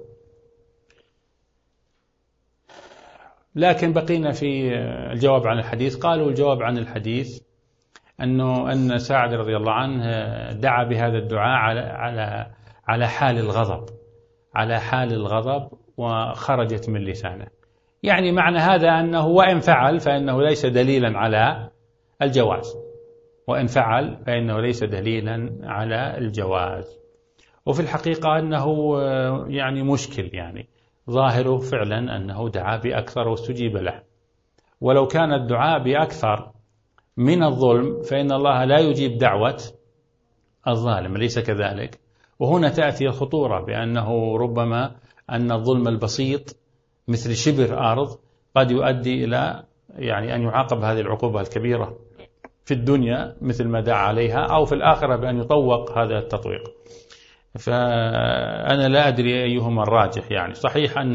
لكن بقينا في الجواب عن الحديث. قالوا الجواب عن الحديث أنه أن سعد رضي الله عنه دعا بهذا الدعاء على على على حال الغضب، على حال الغضب وخرجت من لسانه، يعني معنى هذا أنه وإن فعل فإنه ليس دليلا على الجواز، وإن فعل فإنه ليس دليلا على الجواز. وفي الحقيقة أنه يعني مشكل، يعني ظاهره فعلا أنه دعا بأكثر واستجيب له، ولو كان الدعاء بأكثر من الظلم فإن الله لا يجيب دعوة الظالم، ليس كذلك؟ وهنا تأتي الخطورة، بأنه ربما أن الظلم البسيط مثل شبر أرض قد يؤدي إلى يعني أن يعاقب هذه العقوبة الكبيرة في الدنيا مثل ما دعا عليها، أو في الآخرة بأن يطوق هذا التطويق. فأنا لا أدري أيهما الراجح. يعني صحيح أن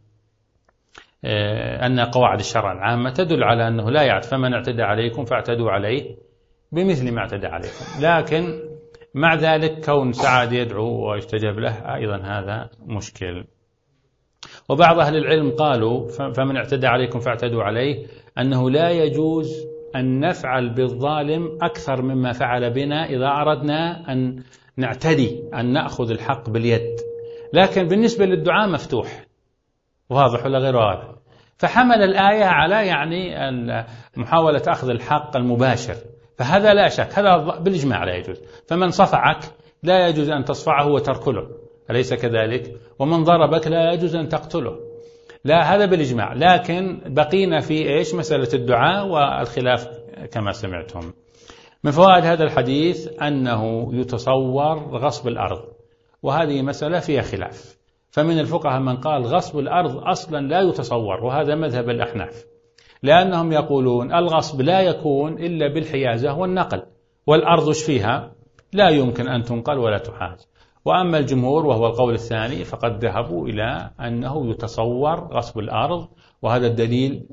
أن قواعد الشرع العامة تدل على أنه لا يعد، فمن اعتدى عليكم فاعتدوا عليه بمثل ما اعتدى عليكم، لكن مع ذلك كون سعد يدعو ويستجاب له أيضا هذا مشكل. وبعض أهل العلم قالوا فمن اعتدى عليكم فاعتدوا عليه أنه لا يجوز أن نفعل بالظالم أكثر مما فعل بنا إذا أردنا أن نعتدي، أن نأخذ الحق باليد، لكن بالنسبة للدعاء مفتوح. واضح ولا غير واضح؟ فحمل الآية على يعني محاولة أخذ الحق المباشر، فهذا لا شك هذا بالإجماع لا يجوز. فمن صفعك لا يجوز أن تصفعه وتركله، أليس كذلك؟ ومن ضربك لا يجوز أن تقتله، لا، هذا بالإجماع. لكن بقينا في إيش؟ مسألة الدعاء والخلاف كما سمعتم. من فوائد هذا الحديث أنه يتصور غصب الأرض، وهذه مسألة فيها خلاف. فمن الفقهاء من قال غصب الأرض أصلا لا يتصور، وهذا مذهب الأحناف، لأنهم يقولون الغصب لا يكون إلا بالحيازة والنقل، والأرض ايش فيها؟ لا يمكن أن تنقل ولا تحاز. وأما الجمهور وهو القول الثاني فقد ذهبوا إلى أنه يتصور غصب الأرض، وهذا الدليل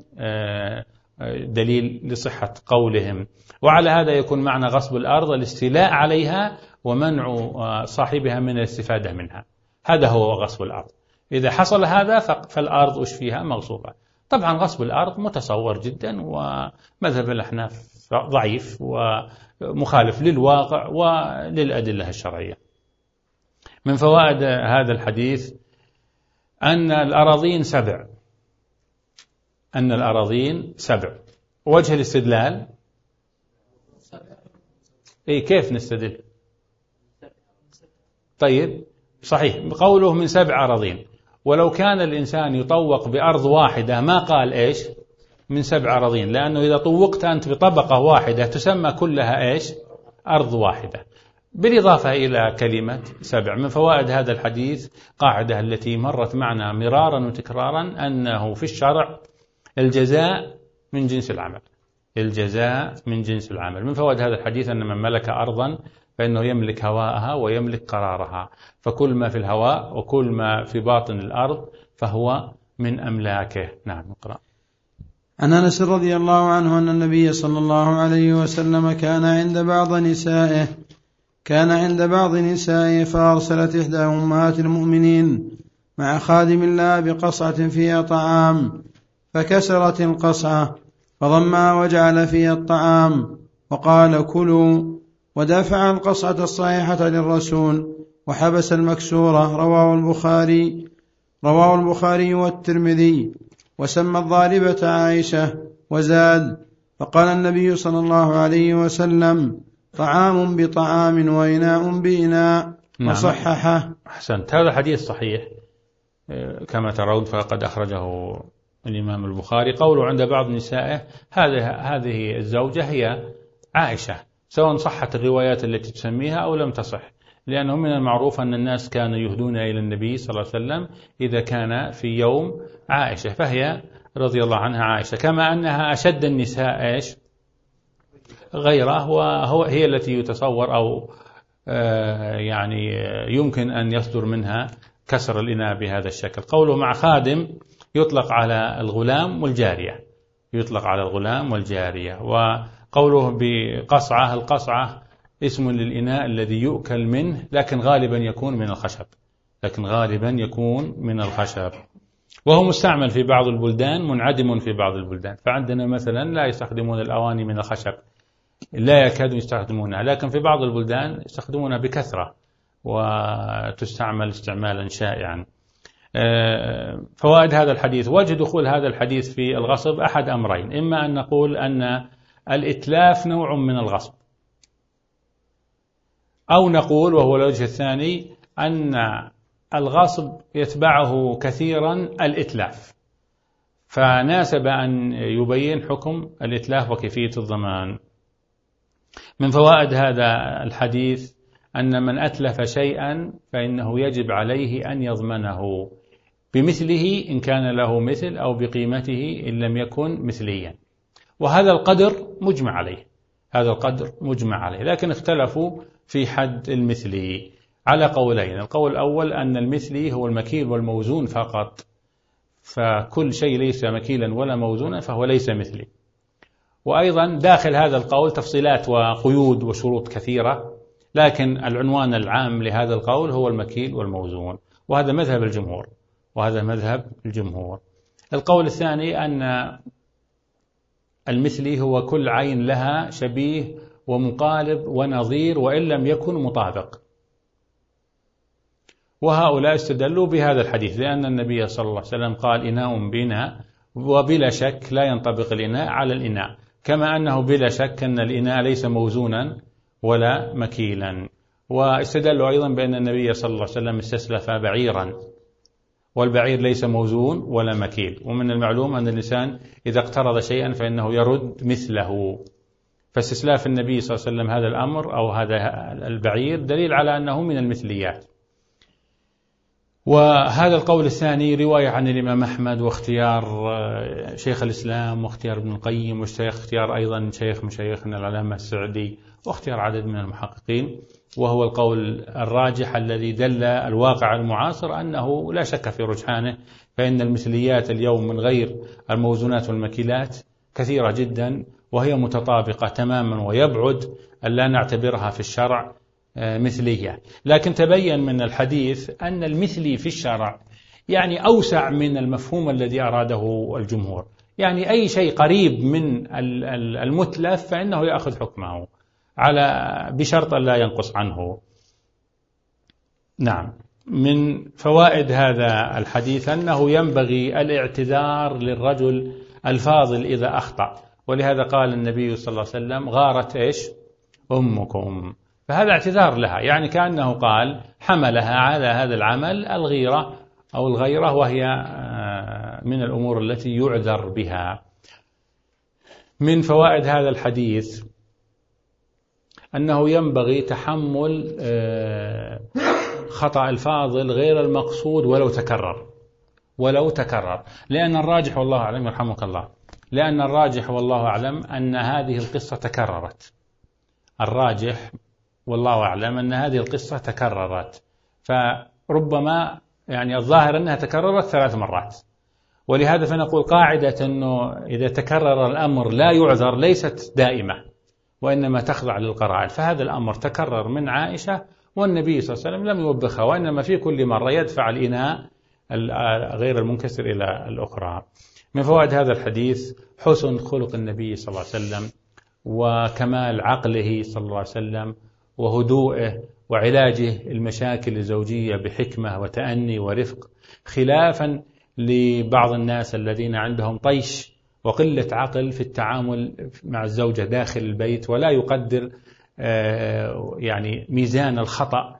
دليل لصحة قولهم. وعلى هذا يكون معنى غصب الأرض الاستيلاء عليها ومنع صاحبها من الاستفادة منها، هذا هو غصب الأرض. إذا حصل هذا فالأرض ايش فيها؟ مغصوبة. طبعا غصب الأرض متصور جدا، ومذهب الأحناف ضعيف ومخالف للواقع وللأدلة الشرعية. من فوائد هذا الحديث أن الأراضين سبع، أن الأراضين سبع. وجه الاستدلال إيه؟ كيف نستدل؟ طيب صحيح، قوله من سبع أراضين، ولو كان الإنسان يطوق بأرض واحدة ما قال إيش؟ من سبع أراضين، لأنه إذا طوقت أنت بطبقة واحدة تسمى كلها إيش؟ أرض واحدة، بالإضافة إلى كلمة سبع. من فوائد هذا الحديث قاعدة التي مرت معنا مرارا وتكرارا، أنه في الشرع الجزاء من جنس العمل، الجزاء من جنس العمل. من فوائد هذا الحديث أن من ملك أرضا فإنه يملك هواءها ويملك قرارها، فكل ما في الهواء وكل ما في باطن الأرض فهو من أملاكه. نعم، نقرأ. عن أنس رضي الله عنه أن النبي صلى الله عليه وسلم كان عند بعض نسائه كان عند بعض نسائه فأرسلت إحدى أمهات المؤمنين مع خادم الله بقصعة فيها طعام، فكسرت القصعة فضمها وجعل فيها الطعام وقال كلوا، ودفع القصعة الصحيحة للرسول وحبس المكسورة. رواه البخاري رواه البخاري والترمذي. وسمى الضاربة عائشة وزاد، فقال النبي صلى الله عليه وسلم طعام بطعام وإناء بإناء. نعم. وصححه. أحسنت. هذا حديث صحيح كما ترون، فقد أخرجه الإمام البخاري. قوله عند بعض نسائه، هذه هذه الزوجة هي عائشة، سواء صحت الروايات التي تسميها أو لم تصح، لأنه من المعروف أن الناس كانوا يهدون إلى النبي صلى الله عليه وسلم إذا كان في يوم عائشة، فهي رضي الله عنها عائشة، كما أنها أشد النساء إيش غيره، وهو هي التي يتصور أو آه يعني يمكن أن يصدر منها كسر الإناء بهذا الشكل. قوله مع خادم يطلق على الغلام والجارية، يطلق على الغلام والجارية. وقوله بقصعة، القصعة اسم للإناء الذي يؤكل منه، لكن غالبا يكون من الخشب، لكن غالبا يكون من الخشب، وهو مستعمل في بعض البلدان، منعدم في بعض البلدان. فعندنا مثلا لا يستخدمون الأواني من الخشب، لا يكادوا يستخدمونها، لكن في بعض البلدان يستخدمونها بكثرة وتستعمل استعمالا شائعا. فوائد هذا الحديث: وجه دخول هذا الحديث في الغصب أحد أمرين، إما أن نقول أن الإتلاف نوع من الغصب، أو نقول، وهو الوجه الثاني، أن الغصب يتبعه كثيرا الإتلاف، فناسب أن يبين حكم الإتلاف وكيفية الضمان. من فوائد هذا الحديث أن من أتلف شيئا فإنه يجب عليه أن يضمنه بمثله إن كان له مثل، أو بقيمته إن لم يكن مثليا، وهذا القدر مجمع عليه، هذا القدر مجمع عليه، لكن اختلفوا في حد المثلي على قولين. القول الأول أن المثلي هو المكيل والموزون فقط، فكل شيء ليس مكيلا ولا موزونا فهو ليس مثلي. وأيضا داخل هذا القول تفصيلات وقيود وشروط كثيرة، لكن العنوان العام لهذا القول هو المكيل والموزون، وهذا مذهب الجمهور، وهذا مذهب الجمهور. القول الثاني أن المثلي هو كل عين لها شبيه ومقالب ونظير وإن لم يكن مطابق، وهؤلاء استدلوا بهذا الحديث لأن النبي صلى الله عليه وسلم قال: إناء بإناء، وبلا شك لا ينطبق الإناء على الإناء، كما أنه بلا شك أن الإناء ليس موزونا ولا مكيلا. واستدلوا أيضا بأن النبي صلى الله عليه وسلم استسلف بعيرا، والبعير ليس موزون ولا مكيل، ومن المعلوم أن الإنسان إذا اقترض شيئا فإنه يرد مثله، فاستسلاف النبي صلى الله عليه وسلم هذا الأمر أو هذا البعير دليل على أنه من المثليات. وهذا القول الثاني رواية عن الإمام أحمد، واختيار شيخ الإسلام، واختيار ابن القيم، واختيار أيضا شيخ مشايخنا العلامة السعدي، واختيار عدد من المحققين، وهو القول الراجح الذي دل الواقع المعاصر أنه لا شك في رجحانه، فإن المثليات اليوم من غير الموزونات والمكيلات كثيرة جدا، وهي متطابقة تماما، ويبعد أن لا نعتبرها في الشرع مثلية. لكن تبين من الحديث أن المثلي في الشرع يعني أوسع من المفهوم الذي أراده الجمهور، يعني أي شيء قريب من المتلف فإنه يأخذ حكمه على بشرط لا ينقص عنه. نعم. من فوائد هذا الحديث أنه ينبغي الاعتذار للرجل الفاضل إذا أخطأ، ولهذا قال النبي صلى الله عليه وسلم: غارت إيش أمكم، فهذا اعتذار لها، يعني كأنه قال حملها على هذا العمل الغيرة أو الغيرة، وهي من الأمور التي يعذر بها. من فوائد هذا الحديث أنه ينبغي تحمل خطأ الفاضل غير المقصود ولو تكرر، ولو تكرر، لأن الراجح والله أعلم يرحمك الله، لأن الراجح والله أعلم أن هذه القصة تكررت، الراجح والله أعلم أن هذه القصة تكررت، فربما يعني الظاهر أنها تكررت ثلاث مرات، ولهذا فنقول قاعدة أنه إذا تكرر الأمر لا يعذر ليست دائمة، وإنما تخضع للقرائن. فهذا الأمر تكرر من عائشة، والنبي صلى الله عليه وسلم لم يوبخها، وإنما في كل مرة يدفع الإناء غير المنكسر إلى الأخرى. من فوائد هذا الحديث حسن خلق النبي صلى الله عليه وسلم، وكمال عقله صلى الله عليه وسلم، وهدوءه، وعلاجه المشاكل الزوجية بحكمة وتأني ورفق، خلافا لبعض الناس الذين عندهم طيش وقلة عقل في التعامل مع الزوجة داخل البيت، ولا يقدر يعني ميزان الخطأ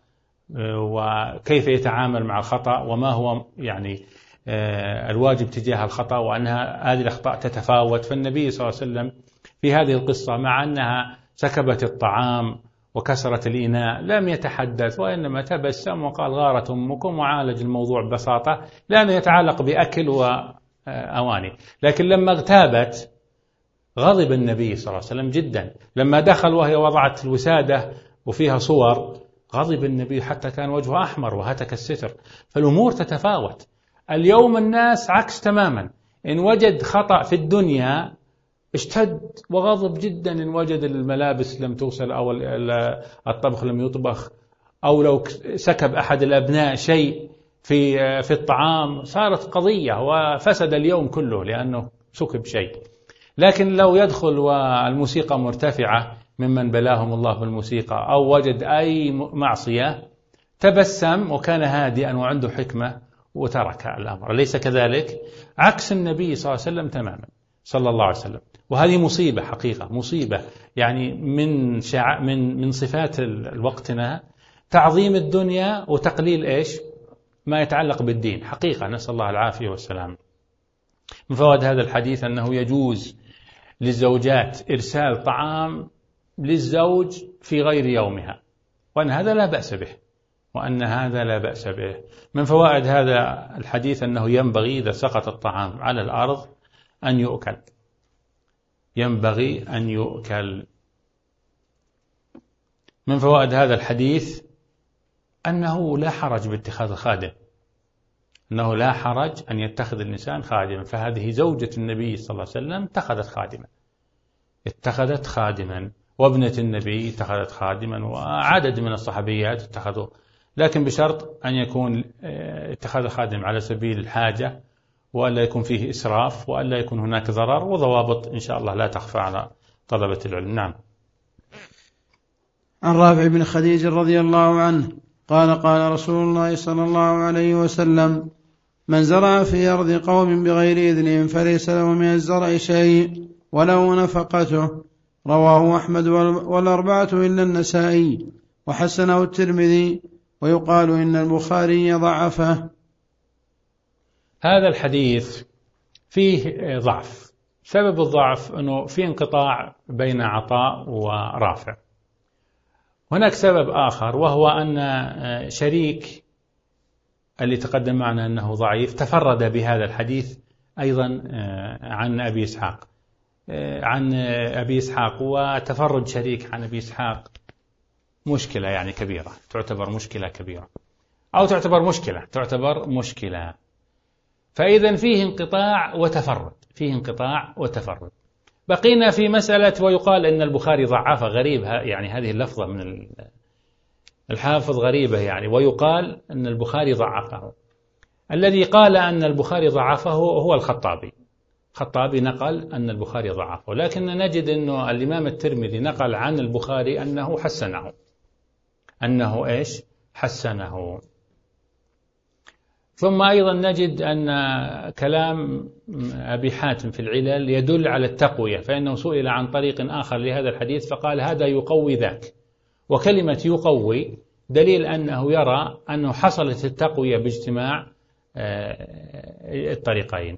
وكيف يتعامل مع الخطأ، وما هو يعني الواجب تجاه الخطأ، وأنها هذه الأخطاء تتفاوت. فالنبي صلى الله عليه وسلم في هذه القصة مع أنها سكبت الطعام وكسرت الإناء لم يتحدث، وإنما تبسم وقال: غارت أمكم، وعالج الموضوع ببساطة، لأنه يتعلق بأكل وأواني. لكن لما اغتابت غضب النبي صلى الله عليه وسلم جدا، لما دخل وهي وضعت الوسادة وفيها صور غضب النبي حتى كان وجهه أحمر وهتك الستر. فالأمور تتفاوت. اليوم الناس عكس تماما، إن وجد خطأ في الدنيا اشتد وغضب جدا، إن وجد الملابس لم توصل أو الطبخ لم يطبخ، أو لو سكب أحد الأبناء شيء في في الطعام صارت قضية وفسد اليوم كله لأنه سكب شيء. لكن لو يدخل والموسيقى مرتفعة ممن بلاهم الله بالموسيقى، أو وجد أي معصية، تبسم وكان هادئا وعنده حكمة وترك الأمر، أليس كذلك؟ عكس النبي صلى الله عليه وسلم تماما صلى الله عليه وسلم. وهذه مصيبة حقيقة، مصيبة يعني من شع... من من صفات وقتنا تعظيم الدنيا وتقليل إيش ما يتعلق بالدين حقيقة، نسأل الله العافية والسلام. من فوائد هذا الحديث أنه يجوز للزوجات إرسال طعام للزوج في غير يومها، وأن هذا لا بأس به، وأن هذا لا بأس به. من فوائد هذا الحديث أنه ينبغي إذا سقط الطعام على الأرض أن يؤكل، ينبغي أن يؤكل. من فوائد هذا الحديث أنه لا حرج باتخاذ الخادم، أنه لا حرج أن يتخذ الإنسان خادما. فهذه زوجة النبي صلى الله عليه وسلم اتخذت خادما، اتخذت خادما، وابنة النبي اتخذت خادما، وعدد من الصحابيات اتخذوا، لكن بشرط أن يكون اتخاذ خادم على سبيل الحاجة، وألا يكون فيه إسراف، وألا يكون هناك ضرر، وضوابط إن شاء الله لا تخفى على طلبة العلم. نعم. عن رافع بن خديج رضي الله عنه قال قال رسول الله صلى الله عليه وسلم: من زرع في أرض قوم بغير إذن فليس له من الزرع شيء ولو نفقته. رواه أحمد والأربعة إلا النسائي، وحسنه الترمذي، ويقال إن البخاري ضعفه. هذا الحديث فيه ضعف، سبب الضعف أنه في انقطاع بين عطاء ورافع. هناك سبب آخر، وهو أن شريك اللي تقدم معنا أنه ضعيف تفرد بهذا الحديث أيضا عن أبي إسحاق عن أبي إسحاق وتفرد شريك عن أبي إسحاق مشكلة يعني كبيرة، تعتبر مشكلة كبيرة، أو تعتبر مشكلة تعتبر مشكلة فإذا فيه انقطاع وتفرد، فيه انقطاع وتفرد. بقينا في مسألة ويقال أن البخاري ضعفه، غريب يعني هذه اللفظة من الحافظ غريبة يعني، ويقال أن البخاري ضعفه. الذي قال أن البخاري ضعفه هو الخطابي، الخطابي نقل أن البخاري ضعفه، لكن نجد أنه الإمام الترمذي نقل عن البخاري أنه حسنه، أنه إيش حسنه. ثم أيضا نجد أن كلام أبي حاتم في العلل يدل على التقوية، فإنه سئل عن طريق آخر لهذا الحديث فقال هذا يقوي ذاك، وكلمة يقوي دليل أنه يرى أنه حصلت التقوية باجتماع الطريقين.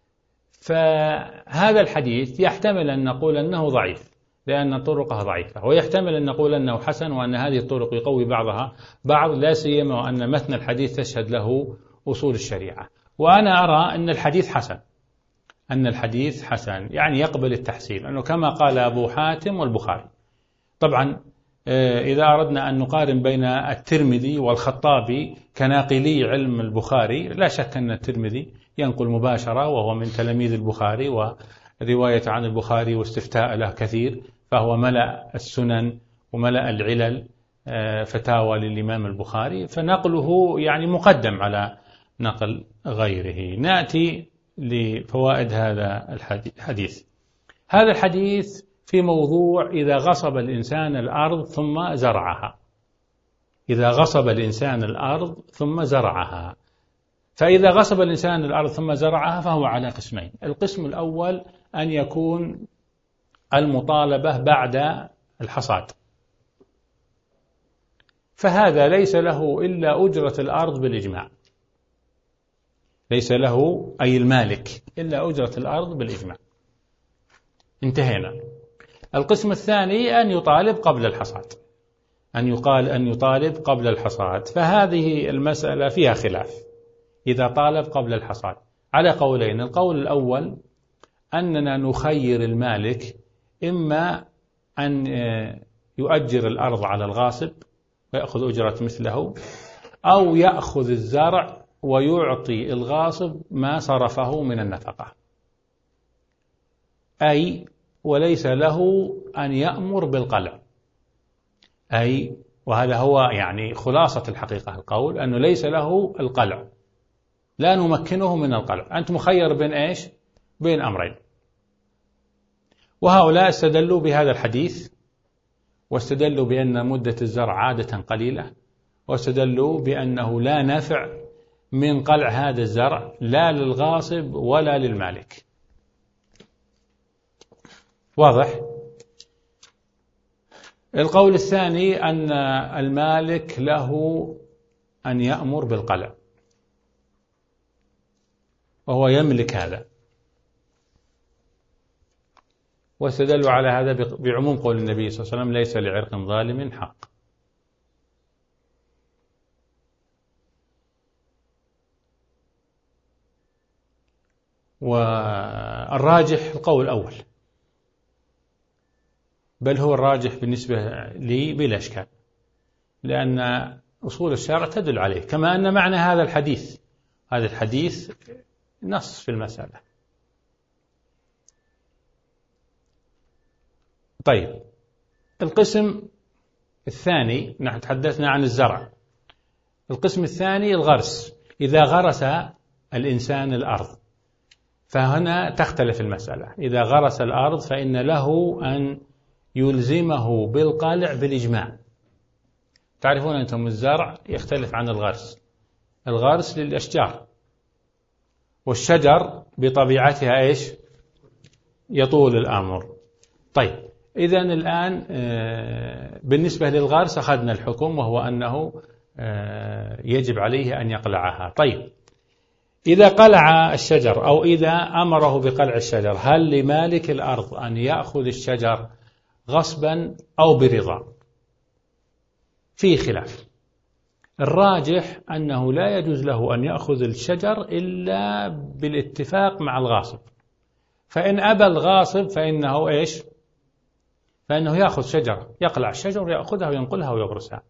فهذا الحديث يحتمل أن نقول أنه ضعيف لأن طرقها ضعيفة، ويحتمل أن نقول أنه حسن وأن هذه الطرق يقوي بعضها بعض، لا سيما وأن متن الحديث تشهد له أصول الشريعة. وأنا أرى أن الحديث حسن، أن الحديث حسن يعني يقبل التحسين، أنه كما قال أبو حاتم والبخاري. طبعا إذا أردنا أن نقارن بين الترمذي والخطابي كناقلي علم البخاري، لا شك أن الترمذي ينقل مباشرة وهو من تلاميذ البخاري، ورواية عن البخاري واستفتاء له كثير، فهو ملأ السنن وملأ العلل فتاوى للإمام البخاري، فنقله يعني مقدم على نقل غيره. نأتي لفوائد هذا الحديث. هذا الحديث في موضوع إذا غصب الإنسان الأرض ثم زرعها، إذا غصب الإنسان الأرض ثم زرعها. فإذا غصب الإنسان الأرض ثم زرعها فهو على قسمين. القسم الأول أن يكون المطالبة بعد الحصاد، فهذا ليس له إلا أجرة الأرض بالإجماع، ليس له أي المالك إلا أجرة الأرض بالإجماع، انتهينا. القسم الثاني أن يطالب قبل الحصاد، أن يقال أن يطالب قبل الحصاد. فهذه المسألة فيها خلاف إذا طالب قبل الحصاد على قولين. القول الأول أننا نخير المالك إما أن يؤجر الأرض على الغاصب ويأخذ أجرة مثله، أو يأخذ الزرع ويعطي الغاصب ما صرفه من النفقة، أي وليس له أن يأمر بالقلع، أي وهذا هو يعني خلاصة الحقيقة القول أنه ليس له القلع، لا نمكنه من القلع. أنت مخير بين إيش؟ بين أمرين. وهؤلاء استدلوا بهذا الحديث، واستدلوا بأن مدة الزرع عادة قليلة، واستدلوا بأنه لا نفع من قلع هذا الزرع لا للغاصب ولا للمالك. واضح؟ القول الثاني أن المالك له أن يأمر بالقلع وهو يملك هذا، واستدلوا على هذا بعموم قول النبي صلى الله عليه وسلم: ليس لعرق ظالم حق. والراجح القول الأول، بل هو الراجح بالنسبة لي بلا إشكال، لأن أصول الشرع تدل عليه، كما أن معنى هذا الحديث هذا الحديث نص في المسألة. طيب، القسم الثاني، نحن تحدثنا عن الزرع، القسم الثاني الغرس. إذا غرس الإنسان الأرض فهنا تختلف المسألة. إذا غرس الأرض فإن له أن يلزمه بالقلع بالإجماع. تعرفون أنتم الزرع يختلف عن الغرس. الغرس للأشجار، والشجر بطبيعتها إيش؟ يطول الأمر. طيب، إذن الآن بالنسبة للغرس أخذنا الحكم، وهو أنه يجب عليه أن يقلعها. طيب، إذا قلع الشجر أو إذا أمره بقلع الشجر، هل لمالك الأرض أن يأخذ الشجر غصبا أو برضا؟ في خلاف. الراجح أنه لا يجوز له أن يأخذ الشجر إلا بالاتفاق مع الغاصب، فإن أبى الغاصب فإنه إيش؟ فإنه يأخذ شجرة، يقلع الشجر ويأخذها وينقلها ويغرسها.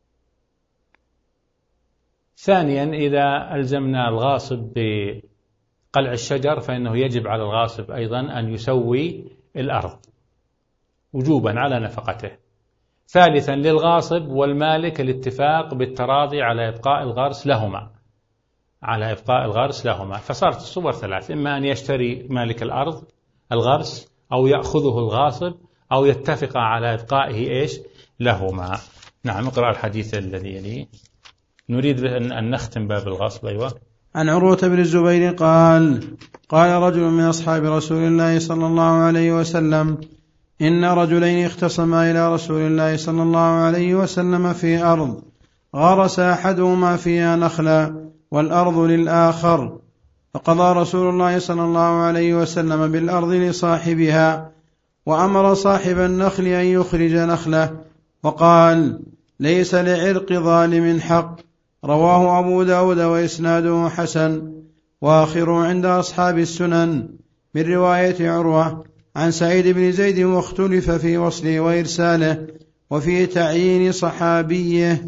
ثانيا، إذا ألزمنا الغاصب بقلع الشجر فإنه يجب على الغاصب أيضا أن يسوي الأرض وجوبا على نفقته. ثالثا، للغاصب والمالك الاتفاق بالتراضي على إبقاء الغرس لهما على إبقاء الغرس لهما فصارت الصور ثلاث: إما أن يشتري مالك الأرض الغرس، أو يأخذه الغاصب، أو يتفق على إبقائه إيش لهما. نعم، اقرأ الحديث الذي يليه. نريد أن نختم باب الغصب. أيوة. عن عروة بن الزبير قال: قال رجل من أصحاب رسول الله صلى الله عليه وسلم: إن رجلين اختصما إلى رسول الله صلى الله عليه وسلم في أرض، غرس أحدهما فيها نخلا والأرض للآخر، فقضى رسول الله صلى الله عليه وسلم بالأرض لصاحبها، وأمر صاحب النخل أن يخرج نخله، وقال: ليس لعرق ظالم حق. رواه أبو داود وإسناده حسن، وآخر عند أصحاب السنن من رواية عروة عن سعيد بن زيد، واختلف في وصله وإرساله وفي تعيين صحابيه.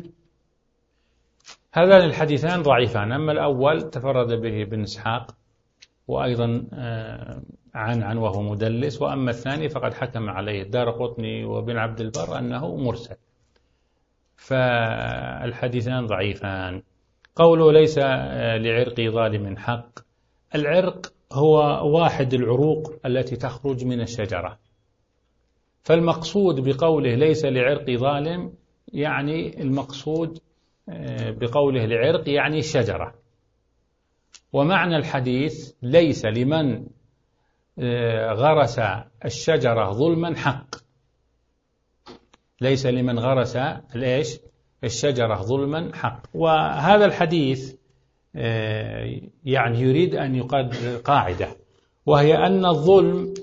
هذان الحديثان ضعيفان. أما الأول تفرد به ابن إسحاق، وأيضا عن عن وهو مدلس، وأما الثاني فقد حكم عليه الدارقطني وابن عبد البر أنه مرسل، فالحديثان ضعيفان. قوله ليس لعرق ظالم حق، العرق هو واحد العروق التي تخرج من الشجرة، فالمقصود بقوله ليس لعرق ظالم يعني المقصود بقوله لعرق يعني الشجرة. ومعنى الحديث ليس لمن غرس الشجرة ظلما حق، ليس لمن غرس الإيش الشجرة ظلما حق. وهذا الحديث يعني يريد أن يقدر قاعدة، وهي أن الظلم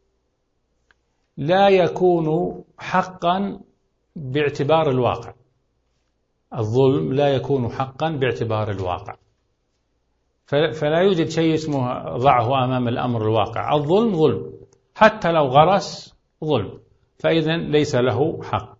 لا يكون حقا باعتبار الواقع. الظلم لا يكون حقا باعتبار الواقع، فلا يوجد شيء اسمه ضعه أمام الأمر الواقع. الظلم ظلم، حتى لو غرس ظلم، فإذن ليس له حق.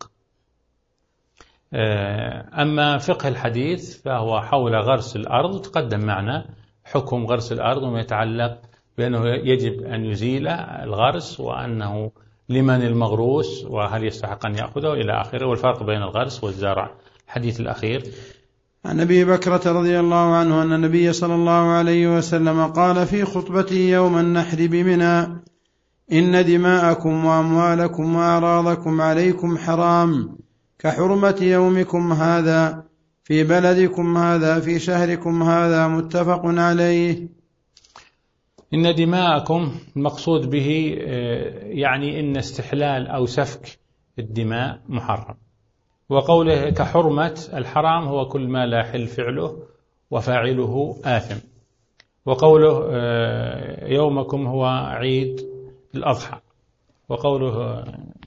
أما فقه الحديث فهو حول غرس الأرض، تقدم معنا حكم غرس الأرض وما يتعلق بأنه يجب أن يزيل الغرس، وأنه لمن المغروس وهل يستحق أن يأخذه إلى آخره، والفرق بين الغرس والزرع. الحديث الأخير عن أبي بكرة رضي الله عنه أن النبي صلى الله عليه وسلم قال في خطبته يوم النحر بمنى: إن دماءكم وأموالكم وأعراضكم عليكم حرام كحرمة يومكم هذا، في بلدكم هذا في شهركم هذا متفق عليه. إن دماءكم المقصود به يعني إن استحلال أو سفك الدماء محرم. وقوله كحرمة الحرام هو كل ما لا حل فعله وفاعله آثم. وقوله يومكم هو عيد الأضحى. وقوله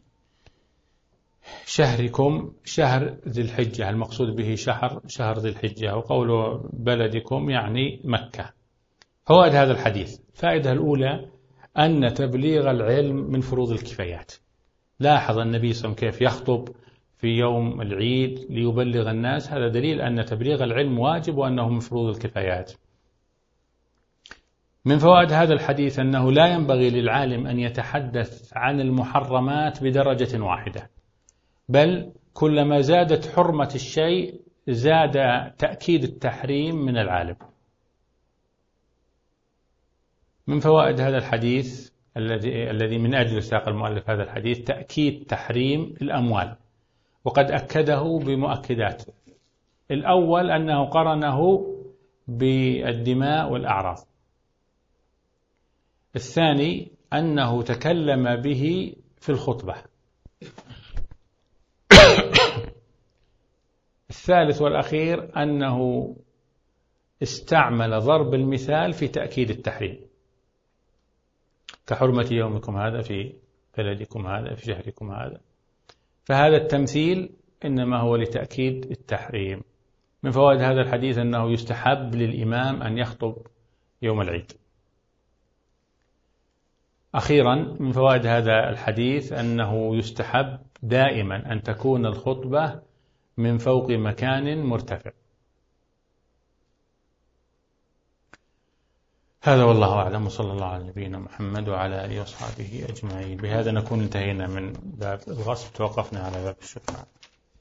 شهركم شهر ذي الحجة المقصود به شهر شهر ذي الحجة. وقوله بلدكم يعني مكة. فوائد هذا الحديث: الفائدة الأولى أن تبليغ العلم من فروض الكفايات. لاحظ النبي صلى الله عليه وسلم كيف يخطب في يوم العيد ليبلغ الناس، هذا دليل أن تبليغ العلم واجب وأنه من فروض الكفايات. من فوائد هذا الحديث أنه لا ينبغي للعالم أن يتحدث عن المحرمات بدرجة واحدة، بل كلما زادت حرمة الشيء زاد تأكيد التحريم من العالم. من فوائد هذا الحديث الذي الذي من أجل ساق المؤلف هذا الحديث تأكيد تحريم الأموال، وقد أكده بمؤكدات. الأول أنه قرنه بالدماء والأعراض. الثاني أنه تكلم به في الخطبة. الثالث والأخير أنه استعمل ضرب المثال في تأكيد التحريم، كحرمة يومكم هذا في بلدكم هذا في شهركم هذا. فهذا التمثيل إنما هو لتأكيد التحريم. من فوائد هذا الحديث أنه يستحب للإمام أن يخطب يوم العيد. أخيرا من فوائد هذا الحديث أنه يستحب دائما أن تكون الخطبة من فوق مكان مرتفع. هذا والله أعلم، وصلى الله على نبينا محمد وعلى آله وصحبه أجمعين. بهذا نكون انتهينا من باب الغصب، توقفنا على باب الشفاعة.